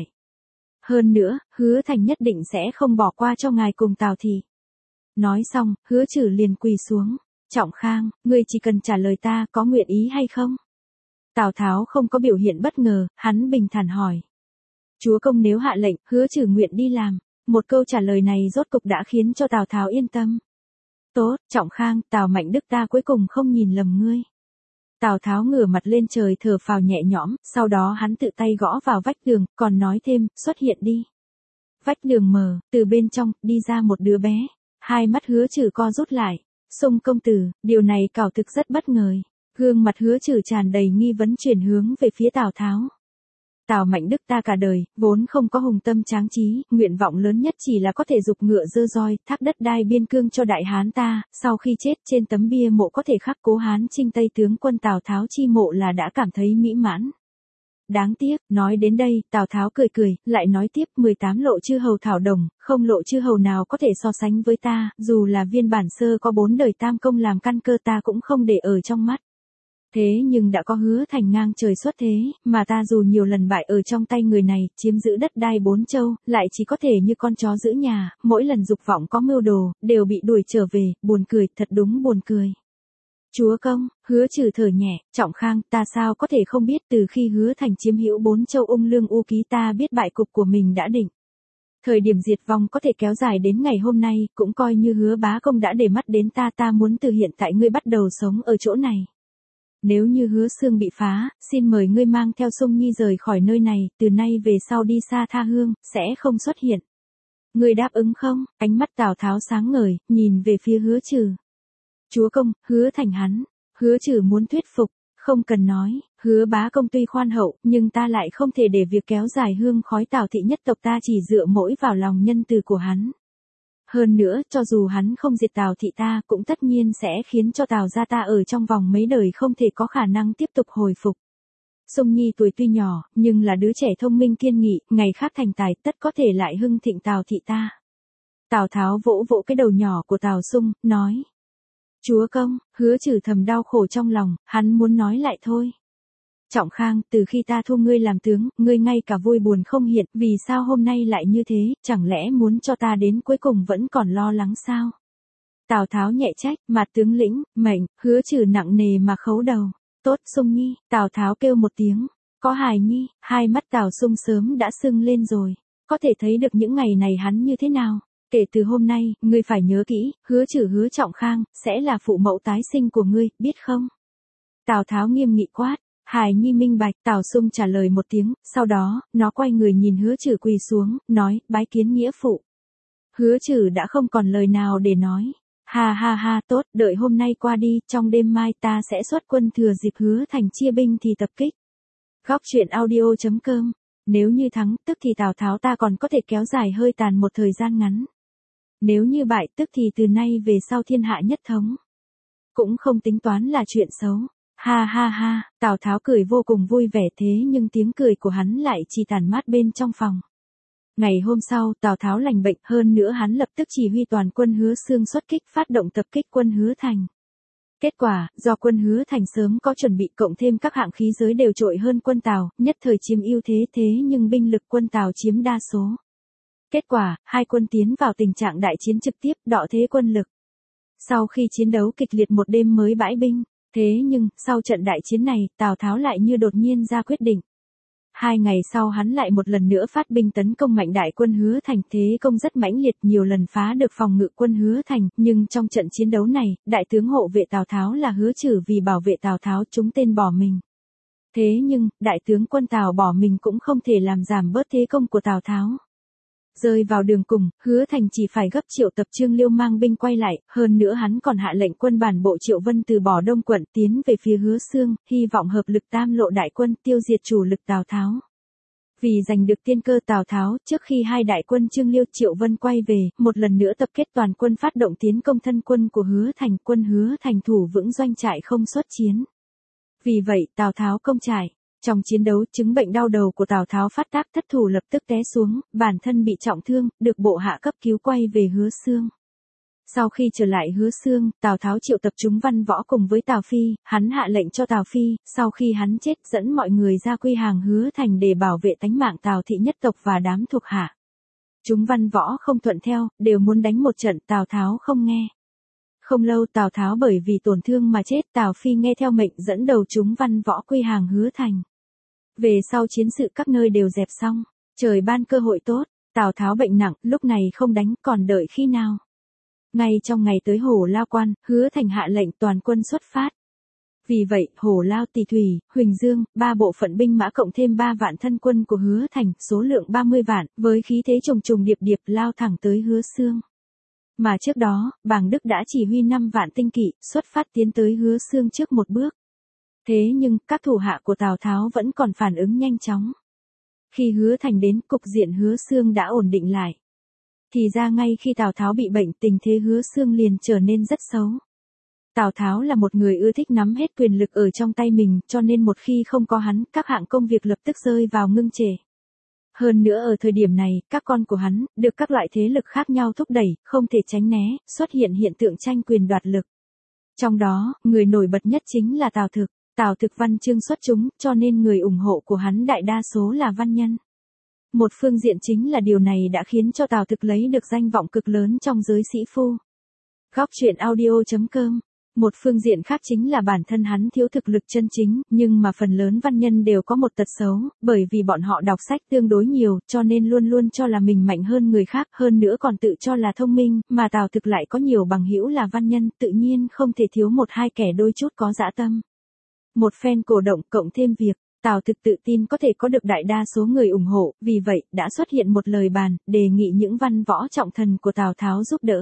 Hơn nữa, Hứa Thành nhất định sẽ không bỏ qua cho ngài cùng Tào thị. Nói xong, Hứa Trừ liền quỳ xuống. Trọng Khang, ngươi chỉ cần trả lời ta có nguyện ý hay không? Tào Tháo không có biểu hiện bất ngờ, hắn bình thản hỏi. Chúa công nếu hạ lệnh, Hứa Trừ nguyện đi làm. Một câu trả lời này rốt cục đã khiến cho Tào Tháo yên tâm. Tốt, Trọng Khang, Tào Mạnh Đức ta cuối cùng không nhìn lầm ngươi. Tào Tháo ngửa mặt lên trời thở phào nhẹ nhõm, sau đó hắn tự tay gõ vào vách tường, còn nói thêm, xuất hiện đi. Vách tường mở, từ bên trong, đi ra một đứa bé. Hai mắt Hứa Trừ co rút lại. Sung công tử, điều này cảo thực rất bất ngờ. Gương mặt Hứa Trừ tràn đầy nghi vấn chuyển hướng về phía Tào Tháo. Tào Mạnh Đức ta cả đời, vốn không có hùng tâm tráng trí, nguyện vọng lớn nhất chỉ là có thể giục ngựa dơ roi, thác đất đai biên cương cho đại hán ta, sau khi chết trên tấm bia mộ có thể khắc Cố Hán Trinh Tây tướng quân Tào Tháo chi mộ là đã cảm thấy mỹ mãn. Đáng tiếc, nói đến đây, Tào Tháo cười cười, lại nói tiếp 18 lộ chư hầu thảo đồng, không lộ chư hầu nào có thể so sánh với ta, dù là viên bản sơ có 4 đời tam công làm căn cơ ta cũng không để ở trong mắt. Thế nhưng đã có Hứa Thành ngang trời xuất thế, mà ta dù nhiều lần bại ở trong tay người này, chiếm giữ đất đai 4 châu, lại chỉ có thể như con chó giữ nhà, mỗi lần dục vọng có mưu đồ, đều bị đuổi trở về, buồn cười, thật đúng buồn cười. Chúa công, Hứa Trừ thở nhẹ, Trọng Khang, ta sao có thể không biết từ khi Hứa Thành chiếm hữu 4 châu ung lương u ký ta biết bại cục của mình đã định. Thời điểm diệt vong có thể kéo dài đến ngày hôm nay, cũng coi như Hứa bá công đã để mắt đến ta muốn từ hiện tại ngươi bắt đầu sống ở chỗ này. Nếu như Hứa Xương bị phá, xin mời ngươi mang theo Sung Nhi rời khỏi nơi này, từ nay về sau đi xa tha hương, sẽ không xuất hiện. Ngươi đáp ứng không? Ánh mắt Tào Tháo sáng ngời, nhìn về phía Hứa Trừ. Chúa công, Hứa Thành hắn. Hứa Trừ muốn thuyết phục, không cần nói, Hứa bá công tuy khoan hậu, nhưng ta lại không thể để việc kéo dài hương khói Tào thị nhất tộc ta chỉ dựa mỗi vào lòng nhân từ của hắn. Hơn nữa, cho dù hắn không diệt Tào thị ta, cũng tất nhiên sẽ khiến cho Tào gia ta ở trong vòng mấy đời không thể có khả năng tiếp tục hồi phục. Sung Nhi tuổi tuy nhỏ, nhưng là đứa trẻ thông minh kiên nghị, ngày khác thành tài tất có thể lại hưng thịnh Tào thị ta. Tào Tháo vỗ vỗ cái đầu nhỏ của Tào Sung, nói. Chúa công, Hứa Trừ thầm đau khổ trong lòng, hắn muốn nói lại thôi. Trọng Khang, từ khi ta thu ngươi làm tướng, ngươi ngay cả vui buồn không hiện, vì sao hôm nay lại như thế, chẳng lẽ muốn cho ta đến cuối cùng vẫn còn lo lắng sao? Tào Tháo nhẹ trách, mặt tướng lĩnh, mệnh, Hứa Trừ nặng nề mà khấu đầu. Tốt Sung Nhi, Tào Tháo kêu một tiếng. Có hài nhi, hai mắt Tào Sung sớm đã sưng lên rồi. Có thể thấy được những ngày này hắn như thế nào. Kể từ hôm nay, ngươi phải nhớ kỹ, Hứa Trừ Hứa Trọng Khang, sẽ là phụ mẫu tái sinh của ngươi, biết không? Tào Tháo nghiêm nghị quát. Hài nhi minh bạch, Tào Sung trả lời một tiếng, sau đó, nó quay người nhìn Hứa Trừ quỳ xuống, nói, bái kiến nghĩa phụ. Hứa Trừ đã không còn lời nào để nói. Ha ha ha, tốt, đợi hôm nay qua đi, trong đêm mai ta sẽ xuất quân thừa dịp Hứa Thành chia binh thì tập kích. Góc truyện audio.com. Nếu như thắng, tức thì Tào Tháo ta còn có thể kéo dài hơi tàn một thời gian ngắn. Nếu như bại, tức thì từ nay về sau thiên hạ nhất thống. Cũng không tính toán là chuyện xấu. Ha ha ha, Tào Tháo cười vô cùng vui vẻ thế nhưng tiếng cười của hắn lại chỉ tản mát bên trong phòng. Ngày hôm sau, Tào Tháo lành bệnh, hơn nữa hắn lập tức chỉ huy toàn quân Hứa Xương xuất kích phát động tập kích quân Hứa Thành. Kết quả, do quân Hứa Thành sớm có chuẩn bị cộng thêm các hạng khí giới đều trội hơn quân Tào, nhất thời chiếm ưu thế nhưng binh lực quân Tào chiếm đa số. Kết quả, hai quân tiến vào tình trạng đại chiến trực tiếp, đọ thế quân lực. Sau khi chiến đấu kịch liệt một đêm mới bãi binh. Thế nhưng, sau trận đại chiến này, Tào Tháo lại như đột nhiên ra quyết định. 2 ngày sau hắn lại một lần nữa phát binh tấn công mạnh đại quân Hứa Thành, thế công rất mãnh liệt, nhiều lần phá được phòng ngự quân Hứa Thành, nhưng trong trận chiến đấu này, đại tướng hộ vệ Tào Tháo là Hứa Trừ vì bảo vệ Tào Tháo trúng tên bỏ mình. Thế nhưng, đại tướng quân Tào bỏ mình cũng không thể làm giảm bớt thế công của Tào Tháo. Rơi vào đường cùng, Hứa Thành chỉ phải gấp triệu tập Trương Liêu mang binh quay lại, hơn nữa hắn còn hạ lệnh quân bản bộ Triệu Vân từ bỏ Đông quận tiến về phía Hứa Xương, hy vọng hợp lực tam lộ đại quân tiêu diệt chủ lực Tào Tháo. Vì giành được tiên cơ, Tào Tháo, trước khi hai đại quân Trương Liêu Triệu Vân quay về, một lần nữa tập kết toàn quân phát động tiến công thân quân của Hứa Thành, quân Hứa Thành thủ vững doanh trại không xuất chiến. Vì vậy, Tào Tháo công trại. Trong chiến đấu, chứng bệnh đau đầu của Tào Tháo phát tác, thất thủ lập tức té xuống, bản thân bị trọng thương, được bộ hạ cấp cứu quay về Hứa Xương. Sau khi trở lại Hứa Xương, Tào Tháo triệu tập chúng văn võ cùng với Tào Phi, hắn hạ lệnh cho Tào Phi, sau khi hắn chết dẫn mọi người ra quy hàng Hứa Thành để bảo vệ tánh mạng Tào thị nhất tộc và đám thuộc hạ. Chúng văn võ không thuận theo, đều muốn đánh một trận, Tào Tháo không nghe. Không lâu Tào Tháo bởi vì tổn thương mà chết, Tào Phi nghe theo mệnh dẫn đầu chúng văn võ quy hàng Hứa Thành. Về sau chiến sự các nơi đều dẹp xong, trời ban cơ hội tốt, Tào Tháo bệnh nặng, lúc này không đánh còn đợi khi nào. Ngay trong ngày tới Hổ Lao Quan, Hứa Thành hạ lệnh toàn quân xuất phát. Vì vậy, Hổ Lao, Tỳ Thủy, Huỳnh Dương, 3 bộ phận binh mã cộng thêm 3 vạn thân quân của Hứa Thành, số lượng 30 vạn, với khí thế trùng trùng điệp điệp lao thẳng tới Hứa Xương. Mà trước đó, Bàng Đức đã chỉ huy 5 vạn tinh kỵ, xuất phát tiến tới Hứa Xương trước một bước. Thế nhưng, các thủ hạ của Tào Tháo vẫn còn phản ứng nhanh chóng. Khi Hứa Thành đến, cục diện Hứa Xương đã ổn định lại. Thì ra ngay khi Tào Tháo bị bệnh, tình thế Hứa Xương liền trở nên rất xấu. Tào Tháo là một người ưa thích nắm hết quyền lực ở trong tay mình, cho nên một khi không có hắn, các hạng công việc lập tức rơi vào ngưng trệ. Hơn nữa ở thời điểm này, các con của hắn, được các loại thế lực khác nhau thúc đẩy, không thể tránh né, xuất hiện hiện tượng tranh quyền đoạt lực. Trong đó, người nổi bật nhất chính là Tào Thực. Tào Thực văn chương xuất chúng, cho nên người ủng hộ của hắn đại đa số là văn nhân. Một phương diện chính là điều này đã khiến cho Tào Thực lấy được danh vọng cực lớn trong giới sĩ phu. Góc truyện audio.com. Một phương diện khác chính là bản thân hắn thiếu thực lực chân chính, nhưng mà phần lớn văn nhân đều có một tật xấu, bởi vì bọn họ đọc sách tương đối nhiều, cho nên luôn luôn cho là mình mạnh hơn người khác, hơn nữa còn tự cho là thông minh, mà Tào Thực lại có nhiều bằng hữu là văn nhân, tự nhiên không thể thiếu một hai kẻ đôi chút có dã tâm. Một phen cổ động cộng thêm việc, Tào Thực tự tin có thể có được đại đa số người ủng hộ, vì vậy, đã xuất hiện một lời bàn, đề nghị những văn võ trọng thần của Tào Tháo giúp đỡ.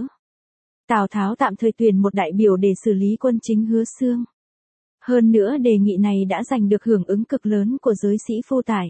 Tào Tháo tạm thời tuyển một đại biểu để xử lý quân chính Hứa Xương. Hơn nữa đề nghị này đã giành được hưởng ứng cực lớn của giới sĩ phu tải.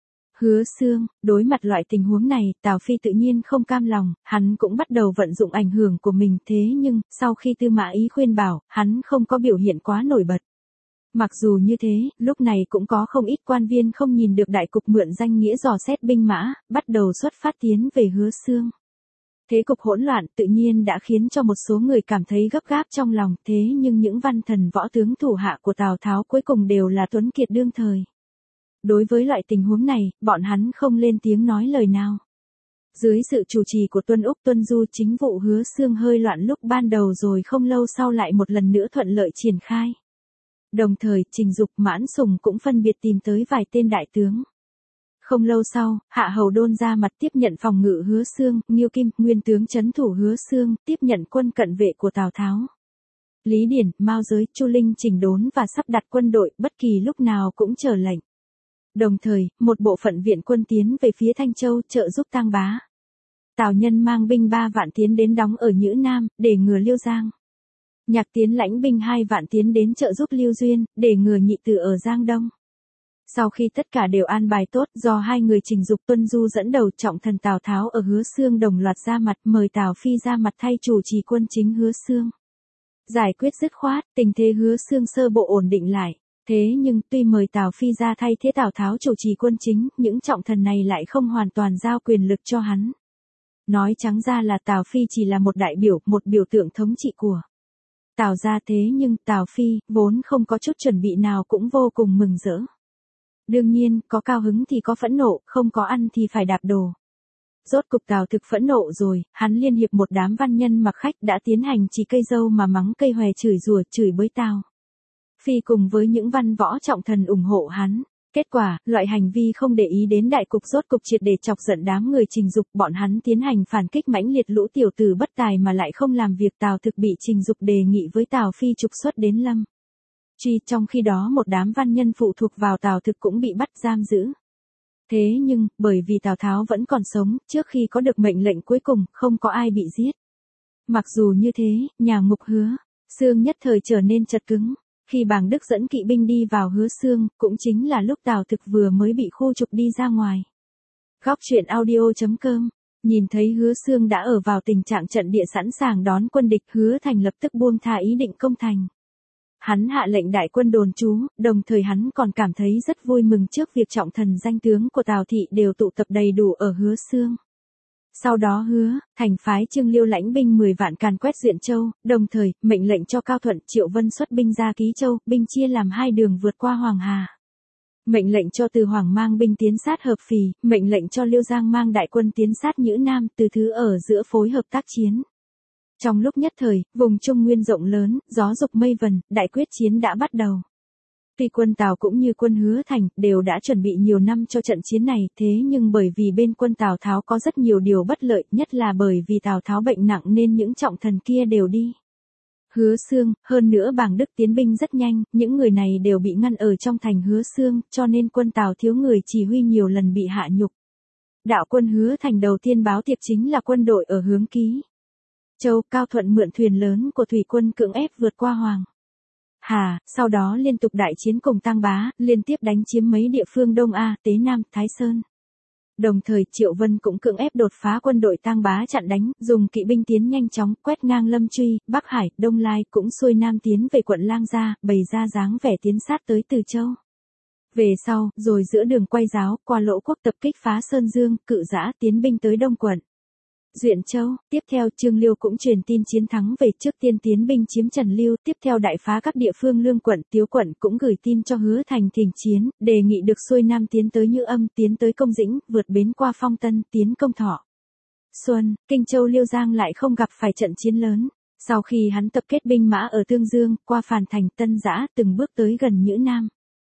Hứa Xương, đối mặt loại tình huống này, Tào Phi tự nhiên không cam lòng, hắn cũng bắt đầu vận dụng ảnh hưởng của mình, thế nhưng, sau khi Tư Mã Ý khuyên bảo, hắn không có biểu hiện quá nổi bật. Mặc dù như thế, lúc này cũng có không ít quan viên không nhìn được đại cục mượn danh nghĩa dò xét binh mã, bắt đầu xuất phát tiến về Hứa Xương. Thế cục hỗn loạn tự nhiên đã khiến cho một số người cảm thấy gấp gáp trong lòng, thế nhưng những văn thần võ tướng thủ hạ của Tào Tháo cuối cùng đều là tuấn kiệt đương thời. Đối với loại tình huống này, bọn hắn không lên tiếng nói lời nào. Dưới sự chủ trì của Tuân Úc Tuân Du, chính vụ Hứa Xương hơi loạn lúc ban đầu rồi không lâu sau lại một lần nữa thuận lợi triển khai. Đồng thời, Trình Dục, Mãn Sùng cũng phân biệt tìm tới vài tên đại tướng. Không lâu sau, Hạ Hầu Đôn ra mặt tiếp nhận phòng ngự Hứa Xương, Nghiêu Kim, nguyên tướng trấn thủ Hứa Xương, tiếp nhận quân cận vệ của Tào Tháo. Lý Điển, Mao Giới, Chu Linh chỉnh đốn và sắp đặt quân đội, bất kỳ lúc nào cũng chờ lệnh. Đồng thời, một bộ phận viện quân tiến về phía Thanh Châu trợ giúp Tang Bá. Tào Nhân mang binh 3 vạn tiến đến đóng ở Nhữ Nam, để ngừa Liêu Giang. Nhạc Tiến lãnh binh 2 vạn tiến đến trợ giúp Lưu Duyên, để ngừa Nhị Tử ở Giang Đông. Sau khi tất cả đều an bài tốt, do hai người Trình Dục Tuân Du dẫn đầu, trọng thần Tào Tháo ở Hứa Xương đồng loạt ra mặt, mời Tào Phi ra mặt thay chủ trì quân chính Hứa Xương. Giải quyết dứt khoát, tình thế Hứa Xương sơ bộ ổn định lại. Thế nhưng, tuy mời Tào Phi ra thay thế Tào Tháo chủ trì quân chính, những trọng thần này lại không hoàn toàn giao quyền lực cho hắn. Nói trắng ra là Tào Phi chỉ là một đại biểu, một biểu tượng thống trị của Tào gia, thế nhưng Tào Phi, vốn không có chút chuẩn bị nào cũng vô cùng mừng rỡ. Đương nhiên, có cao hứng thì có phẫn nộ, không có ăn thì phải đạp đồ. Rốt cục Tào Thực phẫn nộ rồi, hắn liên hiệp một đám văn nhân mặc khách đã tiến hành chỉ cây dâu mà mắng cây hòe, chửi rủa, chửi bới Tào Phi cùng với những văn võ trọng thần ủng hộ hắn. Kết quả, loại hành vi không để ý đến đại cục rốt cục triệt để chọc giận đám người Trình Dục, bọn hắn tiến hành phản kích mãnh liệt, lũ tiểu tử bất tài mà lại không làm việc. Tào Thực bị Trình Dục đề nghị với Tào Phi trục xuất đến Lâm Truy, trong khi đó một đám văn nhân phụ thuộc vào Tào Thực cũng bị bắt giam giữ. Thế nhưng, bởi vì Tào Tháo vẫn còn sống, trước khi có được mệnh lệnh cuối cùng, không có ai bị giết. Mặc dù như thế, nhà ngục Hứa Xương nhất thời trở nên chật cứng. Khi Bàng Đức dẫn kỵ binh đi vào Hứa Xương, cũng chính là lúc Tào Thực vừa mới bị khu trục đi ra ngoài. Góc truyện audio.com. Nhìn thấy Hứa Xương đã ở vào tình trạng trận địa sẵn sàng đón quân địch, Hứa Thành lập tức buông tha ý định công thành. Hắn hạ lệnh đại quân đồn trú, đồng thời hắn còn cảm thấy rất vui mừng trước việc trọng thần danh tướng của Tào Thị đều tụ tập đầy đủ ở Hứa Xương. Sau đó Hứa Thành phái Trương Liêu lãnh binh 10 vạn càn quét Duyện Châu, đồng thời mệnh lệnh cho Cao Thuận, Triệu Vân xuất binh ra Ký Châu, binh chia làm 2 đường vượt qua Hoàng Hà. Mệnh lệnh cho Từ Hoàng mang binh tiến sát Hợp Phì, mệnh lệnh cho Liêu Giang mang đại quân tiến sát Nhữ Nam, Từ Thứ ở giữa phối hợp tác chiến. Trong lúc nhất thời, vùng Trung Nguyên rộng lớn, gió dục mây vần, đại quyết chiến đã bắt đầu. Tuy quân Tào cũng như quân Hứa Thành đều đã chuẩn bị nhiều năm cho trận chiến này, thế nhưng bởi vì bên quân Tào Tháo có rất nhiều điều bất lợi, nhất là bởi vì Tào Tháo bệnh nặng nên những trọng thần kia đều đi. Hứa Xương, hơn nữa Bàng Đức tiến binh rất nhanh, những người này đều bị ngăn ở trong thành Hứa Xương, cho nên quân Tào thiếu người chỉ huy nhiều lần bị hạ nhục. Đạo quân Hứa Thành đầu tiên báo tiệp chính là quân đội ở hướng Ký Châu. Cao Thuận mượn thuyền lớn của thủy quân cưỡng ép vượt qua Hoàng Hà, sau đó liên tục đại chiến cùng Tăng Bá, liên tiếp đánh chiếm mấy địa phương Đông A, Tế Nam, Thái Sơn. Đồng thời Triệu Vân cũng cưỡng ép đột phá quân đội Tăng Bá chặn đánh, dùng kỵ binh tiến nhanh chóng, quét ngang Lâm Truy, Bắc Hải, Đông Lai, cũng xuôi nam tiến về quận Lang Gia, bày ra dáng vẻ tiến sát tới Từ Châu. Về sau, rồi giữa đường quay giáo, qua Lỗ Quốc tập kích phá Sơn Dương, Cự Giã, tiến binh tới Đông quận Duyện Châu. Tiếp theo Trương Liêu cũng truyền tin chiến thắng về, trước tiên tiến binh chiếm Trần Lưu, tiếp theo đại phá các địa phương Lương quận, Tiếu quận, cũng gửi tin cho Hứa Thành thỉnh chiến, đề nghị được xuôi nam tiến tới Như Âm, tiến tới Công Dĩnh, vượt bến qua Phong Tân, tiến Công Thọ. Xuân, Kinh Châu Liêu Giang lại không gặp phải trận chiến lớn. Sau khi hắn tập kết binh mã ở Tương Dương, qua Phàn Thành, Tân Giã, từng bước tới gần Nhữ Nam.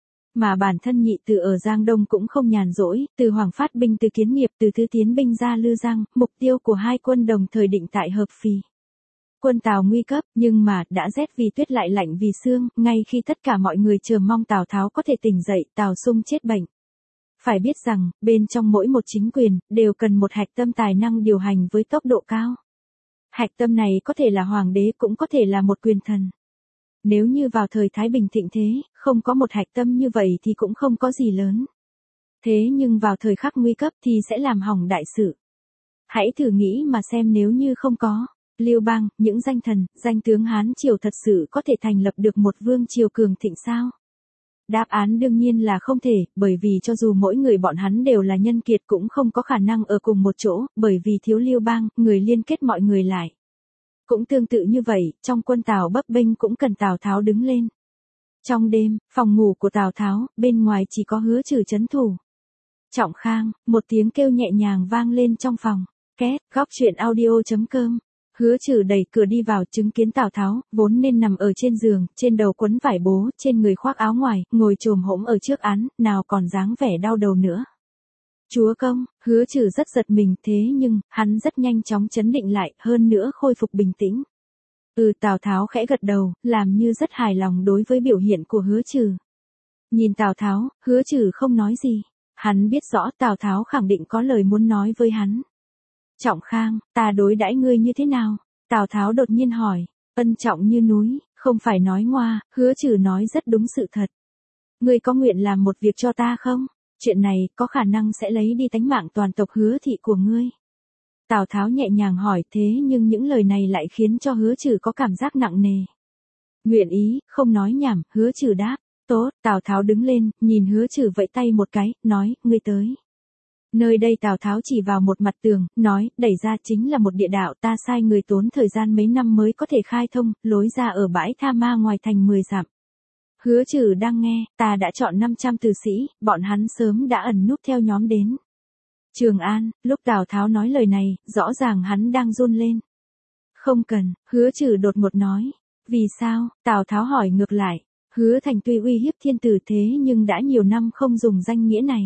Mà bản thân Nhị Từ ở Giang Đông cũng không nhàn rỗi, Từ Hoàng phát binh từ Kiến Nghiệp, Từ Thứ tiến binh ra Lư Giang, mục tiêu của hai quân đồng thời định tại Hợp Phì. Quân Tào nguy cấp, nhưng mà đã rét vì tuyết lại lạnh vì sương, ngay khi tất cả mọi người chờ mong Tào Tháo có thể tỉnh dậy, Tào Sung chết bệnh. Phải biết rằng, bên trong mỗi một chính quyền, đều cần một hạch tâm tài năng điều hành với tốc độ cao. Hạch tâm này có thể là hoàng đế, cũng có thể là một quyền thần. Nếu như vào thời Thái Bình thịnh thế, không có một hạch tâm như vậy thì cũng không có gì lớn. Thế nhưng vào thời khắc nguy cấp thì sẽ làm hỏng đại sự. Hãy thử nghĩ mà xem, nếu như không có Liêu Bang, những danh thần, danh tướng Hán triều thật sự có thể thành lập được một vương triều cường thịnh sao? Đáp án đương nhiên là không thể, bởi vì cho dù mỗi người bọn hắn đều là nhân kiệt cũng không có khả năng ở cùng một chỗ, bởi vì thiếu Liêu Bang, người liên kết mọi người lại. Cũng tương tự như vậy, trong quân Tào bấp bênh cũng cần Tào Tháo đứng lên. Trong đêm, phòng ngủ của Tào Tháo, bên ngoài chỉ có Hứa Trừ trấn thủ. Trọng Khang, một tiếng kêu nhẹ nhàng vang lên trong phòng. Két, góc truyện audio.com. Hứa Trừ đẩy cửa đi vào, chứng kiến Tào Tháo, vốn nên nằm ở trên giường, trên đầu quấn vải bố, trên người khoác áo ngoài, ngồi chồm hổm ở trước án, nào còn dáng vẻ đau đầu nữa. Chúa công, Hứa Trừ rất giật mình, thế nhưng, hắn rất nhanh chóng trấn định lại, hơn nữa khôi phục bình tĩnh. Tào Tháo khẽ gật đầu, làm như rất hài lòng đối với biểu hiện của Hứa Trừ. Nhìn Tào Tháo, Hứa Trừ không nói gì. Hắn biết rõ Tào Tháo khẳng định có lời muốn nói với hắn. Trọng Khang, ta đối đãi ngươi như thế nào? Tào Tháo đột nhiên hỏi. Ân trọng như núi, không phải nói ngoa, Hứa Trừ nói rất đúng sự thật. Ngươi có nguyện làm một việc cho ta không? Chuyện này có khả năng sẽ lấy đi tánh mạng toàn tộc Hứa thị của ngươi. Tào Tháo nhẹ nhàng hỏi, thế nhưng những lời này lại khiến cho Hứa Trừ có cảm giác nặng nề. Nguyện ý, không nói nhảm, Hứa Trừ đáp. Tốt, Tào Tháo đứng lên, nhìn Hứa Trừ vẫy tay một cái, nói, ngươi tới. Nơi đây Tào Tháo chỉ vào một mặt tường, nói, đẩy ra chính là một địa đạo, ta sai người tốn thời gian mấy năm mới có thể khai thông, lối ra ở bãi Tha Ma ngoài thành 10 dặm. Hứa Trừ đang nghe, ta đã chọn 500 tử sĩ, bọn hắn sớm đã ẩn núp theo nhóm đến Trường An. Lúc Tào Tháo nói lời này, rõ ràng hắn đang run lên. Không cần, Hứa Trừ đột ngột nói. Vì sao? Tào Tháo hỏi ngược lại. Hứa Thành tuy uy hiếp thiên tử thế nhưng đã nhiều năm không dùng danh nghĩa này.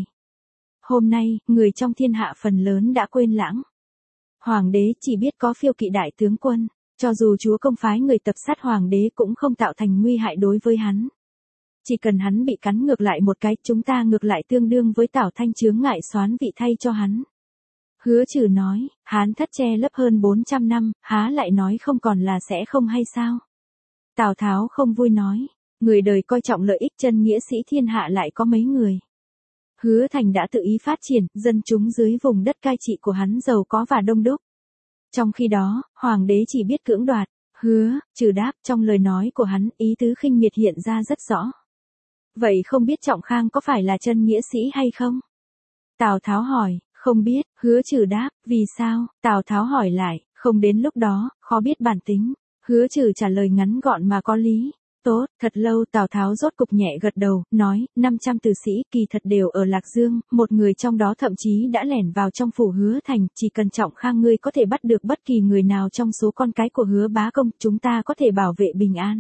Hôm nay, người trong thiên hạ phần lớn đã quên lãng. Hoàng đế chỉ biết có Phiêu Kỵ đại tướng quân, cho dù chúa công phái người tập sát hoàng đế cũng không tạo thành nguy hại đối với hắn. Chỉ cần hắn bị cắn ngược lại một cái, chúng ta ngược lại tương đương với Tào Thanh chướng ngại soán vị thay cho hắn. Hứa Trừ nói, Hán thất che lấp hơn 400 năm, há lại nói không còn là sẽ không hay sao? Tào Tháo không vui nói, người đời coi trọng lợi ích chân nghĩa sĩ thiên hạ lại có mấy người. Hứa Thành đã tự ý phát triển, dân chúng dưới vùng đất cai trị của hắn giàu có và đông đúc. Trong khi đó, hoàng đế chỉ biết cưỡng đoạt. Hứa Trừ đáp, trong lời nói của hắn, ý tứ khinh miệt hiện ra rất rõ. Vậy không biết Trọng Khang có phải là chân nghĩa sĩ hay không? Tào Tháo hỏi. Không biết. Hứa Trừ đáp. Vì sao? Tào Tháo hỏi lại. Không đến lúc đó, khó biết bản tính. Hứa Trừ trả lời ngắn gọn mà có lý. Tốt. Thật lâu Tào Tháo rốt cục nhẹ gật đầu, nói, 500 tử sĩ kỳ thật đều ở Lạc Dương, một người trong đó thậm chí đã lẻn vào trong phủ Hứa Thành, chỉ cần Trọng Khang ngươi có thể bắt được bất kỳ người nào trong số con cái của Hứa bá công, chúng ta có thể bảo vệ bình an.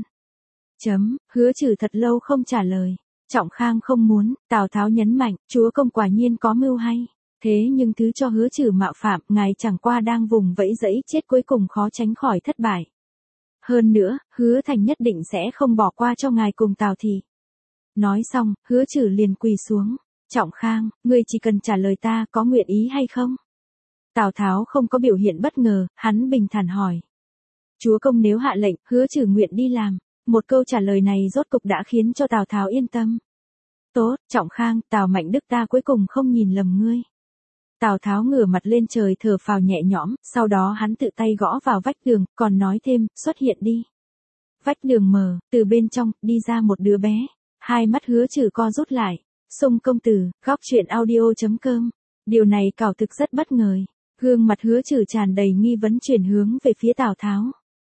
Hứa Trừ thật lâu không trả lời. Trọng Khang không muốn, Tào Tháo nhấn mạnh, chúa công quả nhiên có mưu hay. Thế nhưng thứ cho Hứa Trừ mạo phạm, ngài chẳng qua đang vùng vẫy dẫy chết cuối cùng khó tránh khỏi thất bại. Hơn nữa, Hứa Thành nhất định sẽ không bỏ qua cho ngài cùng Tào thị. Nói xong, Hứa Trừ liền quỳ xuống. Trọng Khang, ngươi chỉ cần trả lời ta có nguyện ý hay không? Tào Tháo không có biểu hiện bất ngờ, hắn bình thản hỏi. Chúa công nếu hạ lệnh, Hứa Trừ nguyện đi làm. Một câu trả lời này rốt cục đã khiến cho Tào Tháo yên tâm. Tốt, Trọng Khang, Tào Mạnh Đức ta cuối cùng không nhìn lầm ngươi. Tào Tháo ngửa mặt lên trời thở phào nhẹ nhõm, sau đó hắn tự tay gõ vào vách tường, còn nói thêm, xuất hiện đi. Vách tường mở, từ bên trong, đi ra một đứa bé. Hai mắt Hứa Trừ co rút lại. Sung công tử, góc truyện audio.com. Điều này cảo thực rất bất ngờ. Gương mặt Hứa Trừ tràn đầy nghi vấn chuyển hướng về phía Tào Tháo.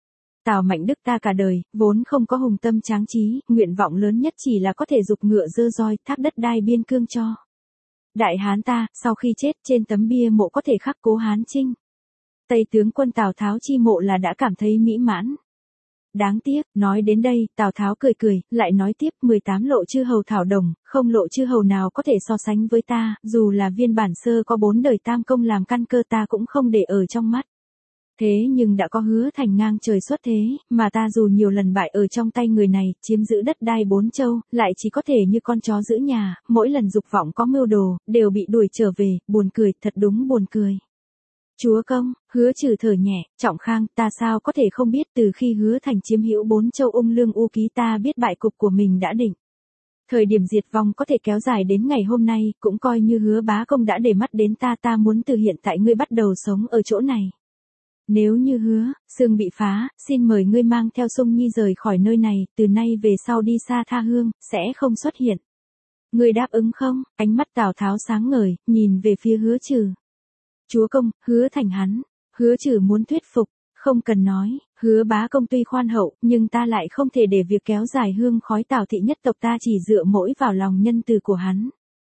Tào Mạnh Đức ta cả đời, vốn không có hùng tâm tráng trí, nguyện vọng lớn nhất chỉ là có thể giục ngựa dơ roi, thác đất đai biên cương cho. Đại Hán ta, sau khi chết trên tấm bia mộ có thể khắc Cố Hán Trinh. Tây tướng quân Tào Tháo chi mộ là đã cảm thấy mỹ mãn. Đáng tiếc, nói đến đây, Tào Tháo cười cười, lại nói tiếp 18 lộ chư hầu thảo đồng, không lộ chư hầu nào có thể so sánh với ta, dù là viên bản sơ có 4 đời tam công làm căn cơ ta cũng không để ở trong mắt. Thế nhưng đã có Hứa Thành ngang trời xuất thế, mà ta dù nhiều lần bại ở trong tay người này, chiếm giữ đất đai 4 châu, lại chỉ có thể như con chó giữ nhà, mỗi lần dục vọng có mưu đồ, đều bị đuổi trở về, buồn cười, thật đúng buồn cười. Chúa công, Hứa Trừ thở nhẹ, Trọng Khang, ta sao có thể không biết từ khi Hứa Thành chiếm hữu 4 châu ung lương u ký ta biết bại cục của mình đã định. Thời điểm diệt vong có thể kéo dài đến ngày hôm nay, cũng coi như Hứa bá công đã để mắt đến ta muốn từ hiện tại ngươi bắt đầu sống ở chỗ này. Nếu như Hứa Xương bị phá, xin mời ngươi mang theo Sung Nhi rời khỏi nơi này, từ nay về sau đi xa tha hương, sẽ không xuất hiện. Ngươi đáp ứng không? Ánh mắt Tào Tháo sáng ngời, nhìn về phía Hứa Trừ. Chúa công, Hứa Thành hắn. Hứa Trừ muốn thuyết phục, không cần nói, Hứa bá công tuy khoan hậu, nhưng ta lại không thể để việc kéo dài hương khói Tào thị nhất tộc ta chỉ dựa mỗi vào lòng nhân từ của hắn.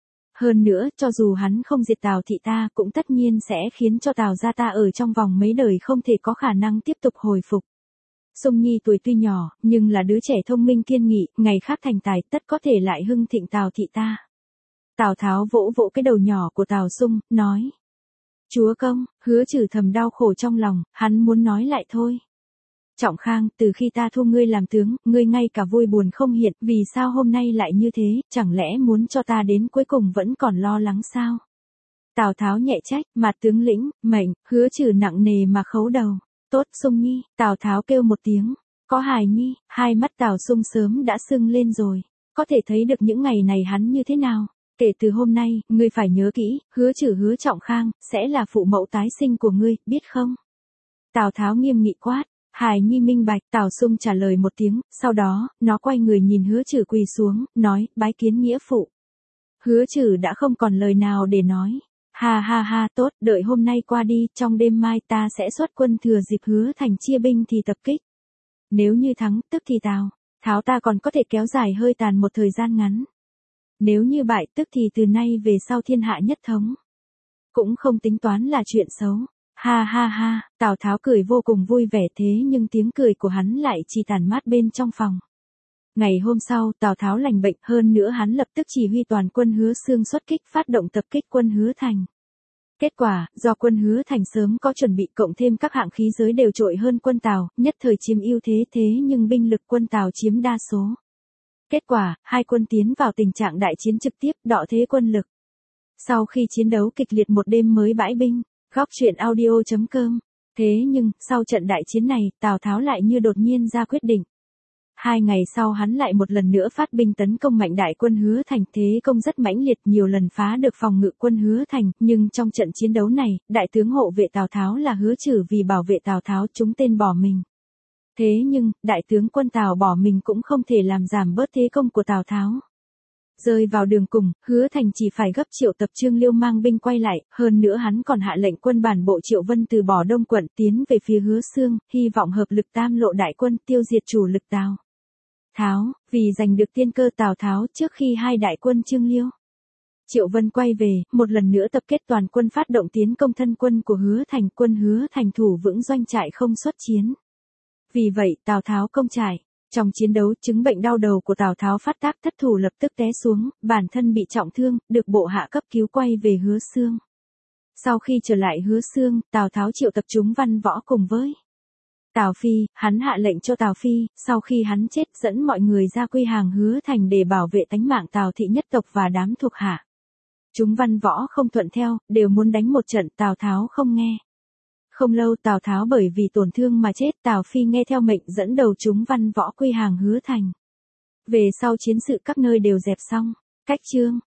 Hơn nữa, cho dù hắn không diệt Tào thị ta, cũng tất nhiên sẽ khiến cho Tào gia ta ở trong vòng mấy đời không thể có khả năng tiếp tục hồi phục. Sung Nhi tuổi tuy nhỏ, nhưng là đứa trẻ thông minh kiên nghị, ngày khác thành tài tất có thể lại hưng thịnh Tào thị ta. Tào Tháo vỗ vỗ cái đầu nhỏ của Tào Sung, nói. Chúa công, Hứa Trừ thầm đau khổ trong lòng, hắn muốn nói lại thôi. Trọng Khang, từ khi ta thu ngươi làm tướng, ngươi ngay cả vui buồn không hiện, vì sao hôm nay lại như thế, chẳng lẽ muốn cho ta đến cuối cùng vẫn còn lo lắng sao? Tào Tháo nhẹ trách, mặt tướng lĩnh, mệnh, Hứa Trừ nặng nề mà khấu đầu. Tốt, Sung Nhi, Tào Tháo kêu một tiếng. Có hài nhi, hai mắt Tào Sung sớm đã sưng lên rồi, có thể thấy được những ngày này hắn như thế nào. Kể từ hôm nay, ngươi phải nhớ kỹ, Hứa Trừ Hứa Trọng Khang, sẽ là phụ mẫu tái sinh của ngươi, biết không? Tào Tháo nghiêm nghị quát. Hài nhi minh bạch, Tào Sung trả lời một tiếng, sau đó, nó quay người nhìn Hứa Trừ quỳ xuống, nói, bái kiến nghĩa phụ. Hứa Trừ đã không còn lời nào để nói. Ha ha ha, tốt, đợi hôm nay qua đi, trong đêm mai ta sẽ xuất quân thừa dịp Hứa Thành chia binh thì tập kích. Nếu như thắng, tức thì Tào Tháo ta còn có thể kéo dài hơi tàn một thời gian ngắn. Nếu như bại, tức thì từ nay về sau thiên hạ nhất thống. Cũng không tính toán là chuyện xấu. Ha ha ha, Tào Tháo cười vô cùng vui vẻ thế nhưng tiếng cười của hắn lại chỉ tản mát bên trong phòng. Ngày hôm sau, Tào Tháo lành bệnh, hơn nữa hắn lập tức chỉ huy toàn quân Hứa Xương xuất kích phát động tập kích quân Hứa Thành. Kết quả, do quân Hứa Thành sớm có chuẩn bị cộng thêm các hạng khí giới đều trội hơn quân Tào, nhất thời chiếm ưu thế nhưng binh lực quân Tào chiếm đa số. Kết quả, hai quân tiến vào tình trạng đại chiến trực tiếp, đọ thế quân lực. Sau khi chiến đấu kịch liệt một đêm mới bãi binh. Góc truyện audio.com. Thế nhưng, sau trận đại chiến này, Tào Tháo lại như đột nhiên ra quyết định. 2 ngày sau hắn lại một lần nữa phát binh tấn công mạnh đại quân Hứa Thành, thế công rất mãnh liệt, nhiều lần phá được phòng ngự quân Hứa Thành, nhưng trong trận chiến đấu này, đại tướng hộ vệ Tào Tháo là Hứa Trử vì bảo vệ Tào Tháo trúng tên bỏ mình. Thế nhưng, đại tướng quân Tào bỏ mình cũng không thể làm giảm bớt thế công của Tào Tháo. Rơi vào đường cùng, Hứa Thành chỉ phải gấp triệu tập Trương Liêu mang binh quay lại, hơn nữa hắn còn hạ lệnh quân bản bộ Triệu Vân từ bỏ Đông quận tiến về phía Hứa Xương, hy vọng hợp lực tam lộ đại quân tiêu diệt chủ lực Tào Tháo, vì giành được tiên cơ Tào Tháo trước khi hai đại quân Trương Liêu. Triệu Vân quay về, một lần nữa tập kết toàn quân phát động tiến công thân quân của Hứa Thành, quân Hứa Thành thủ vững doanh trại không xuất chiến. Vì vậy Tào Tháo công trại. Trong chiến đấu, chứng bệnh đau đầu của Tào Tháo phát tác, thất thủ lập tức té xuống, bản thân bị trọng thương, được bộ hạ cấp cứu quay về Hứa Xương. Sau khi trở lại Hứa Xương, Tào Tháo triệu tập chúng văn võ cùng với Tào Phi, hắn hạ lệnh cho Tào Phi, sau khi hắn chết dẫn mọi người ra quy hàng Hứa Thành để bảo vệ tánh mạng Tào thị nhất tộc và đám thuộc hạ. Chúng văn võ không thuận theo, đều muốn đánh một trận, Tào Tháo không nghe. Không lâu Tào Tháo bởi vì tổn thương mà chết, Tào Phi nghe theo mệnh dẫn đầu chúng văn võ quy hàng Hứa Thành. Về sau chiến sự các nơi đều dẹp xong. Cách chương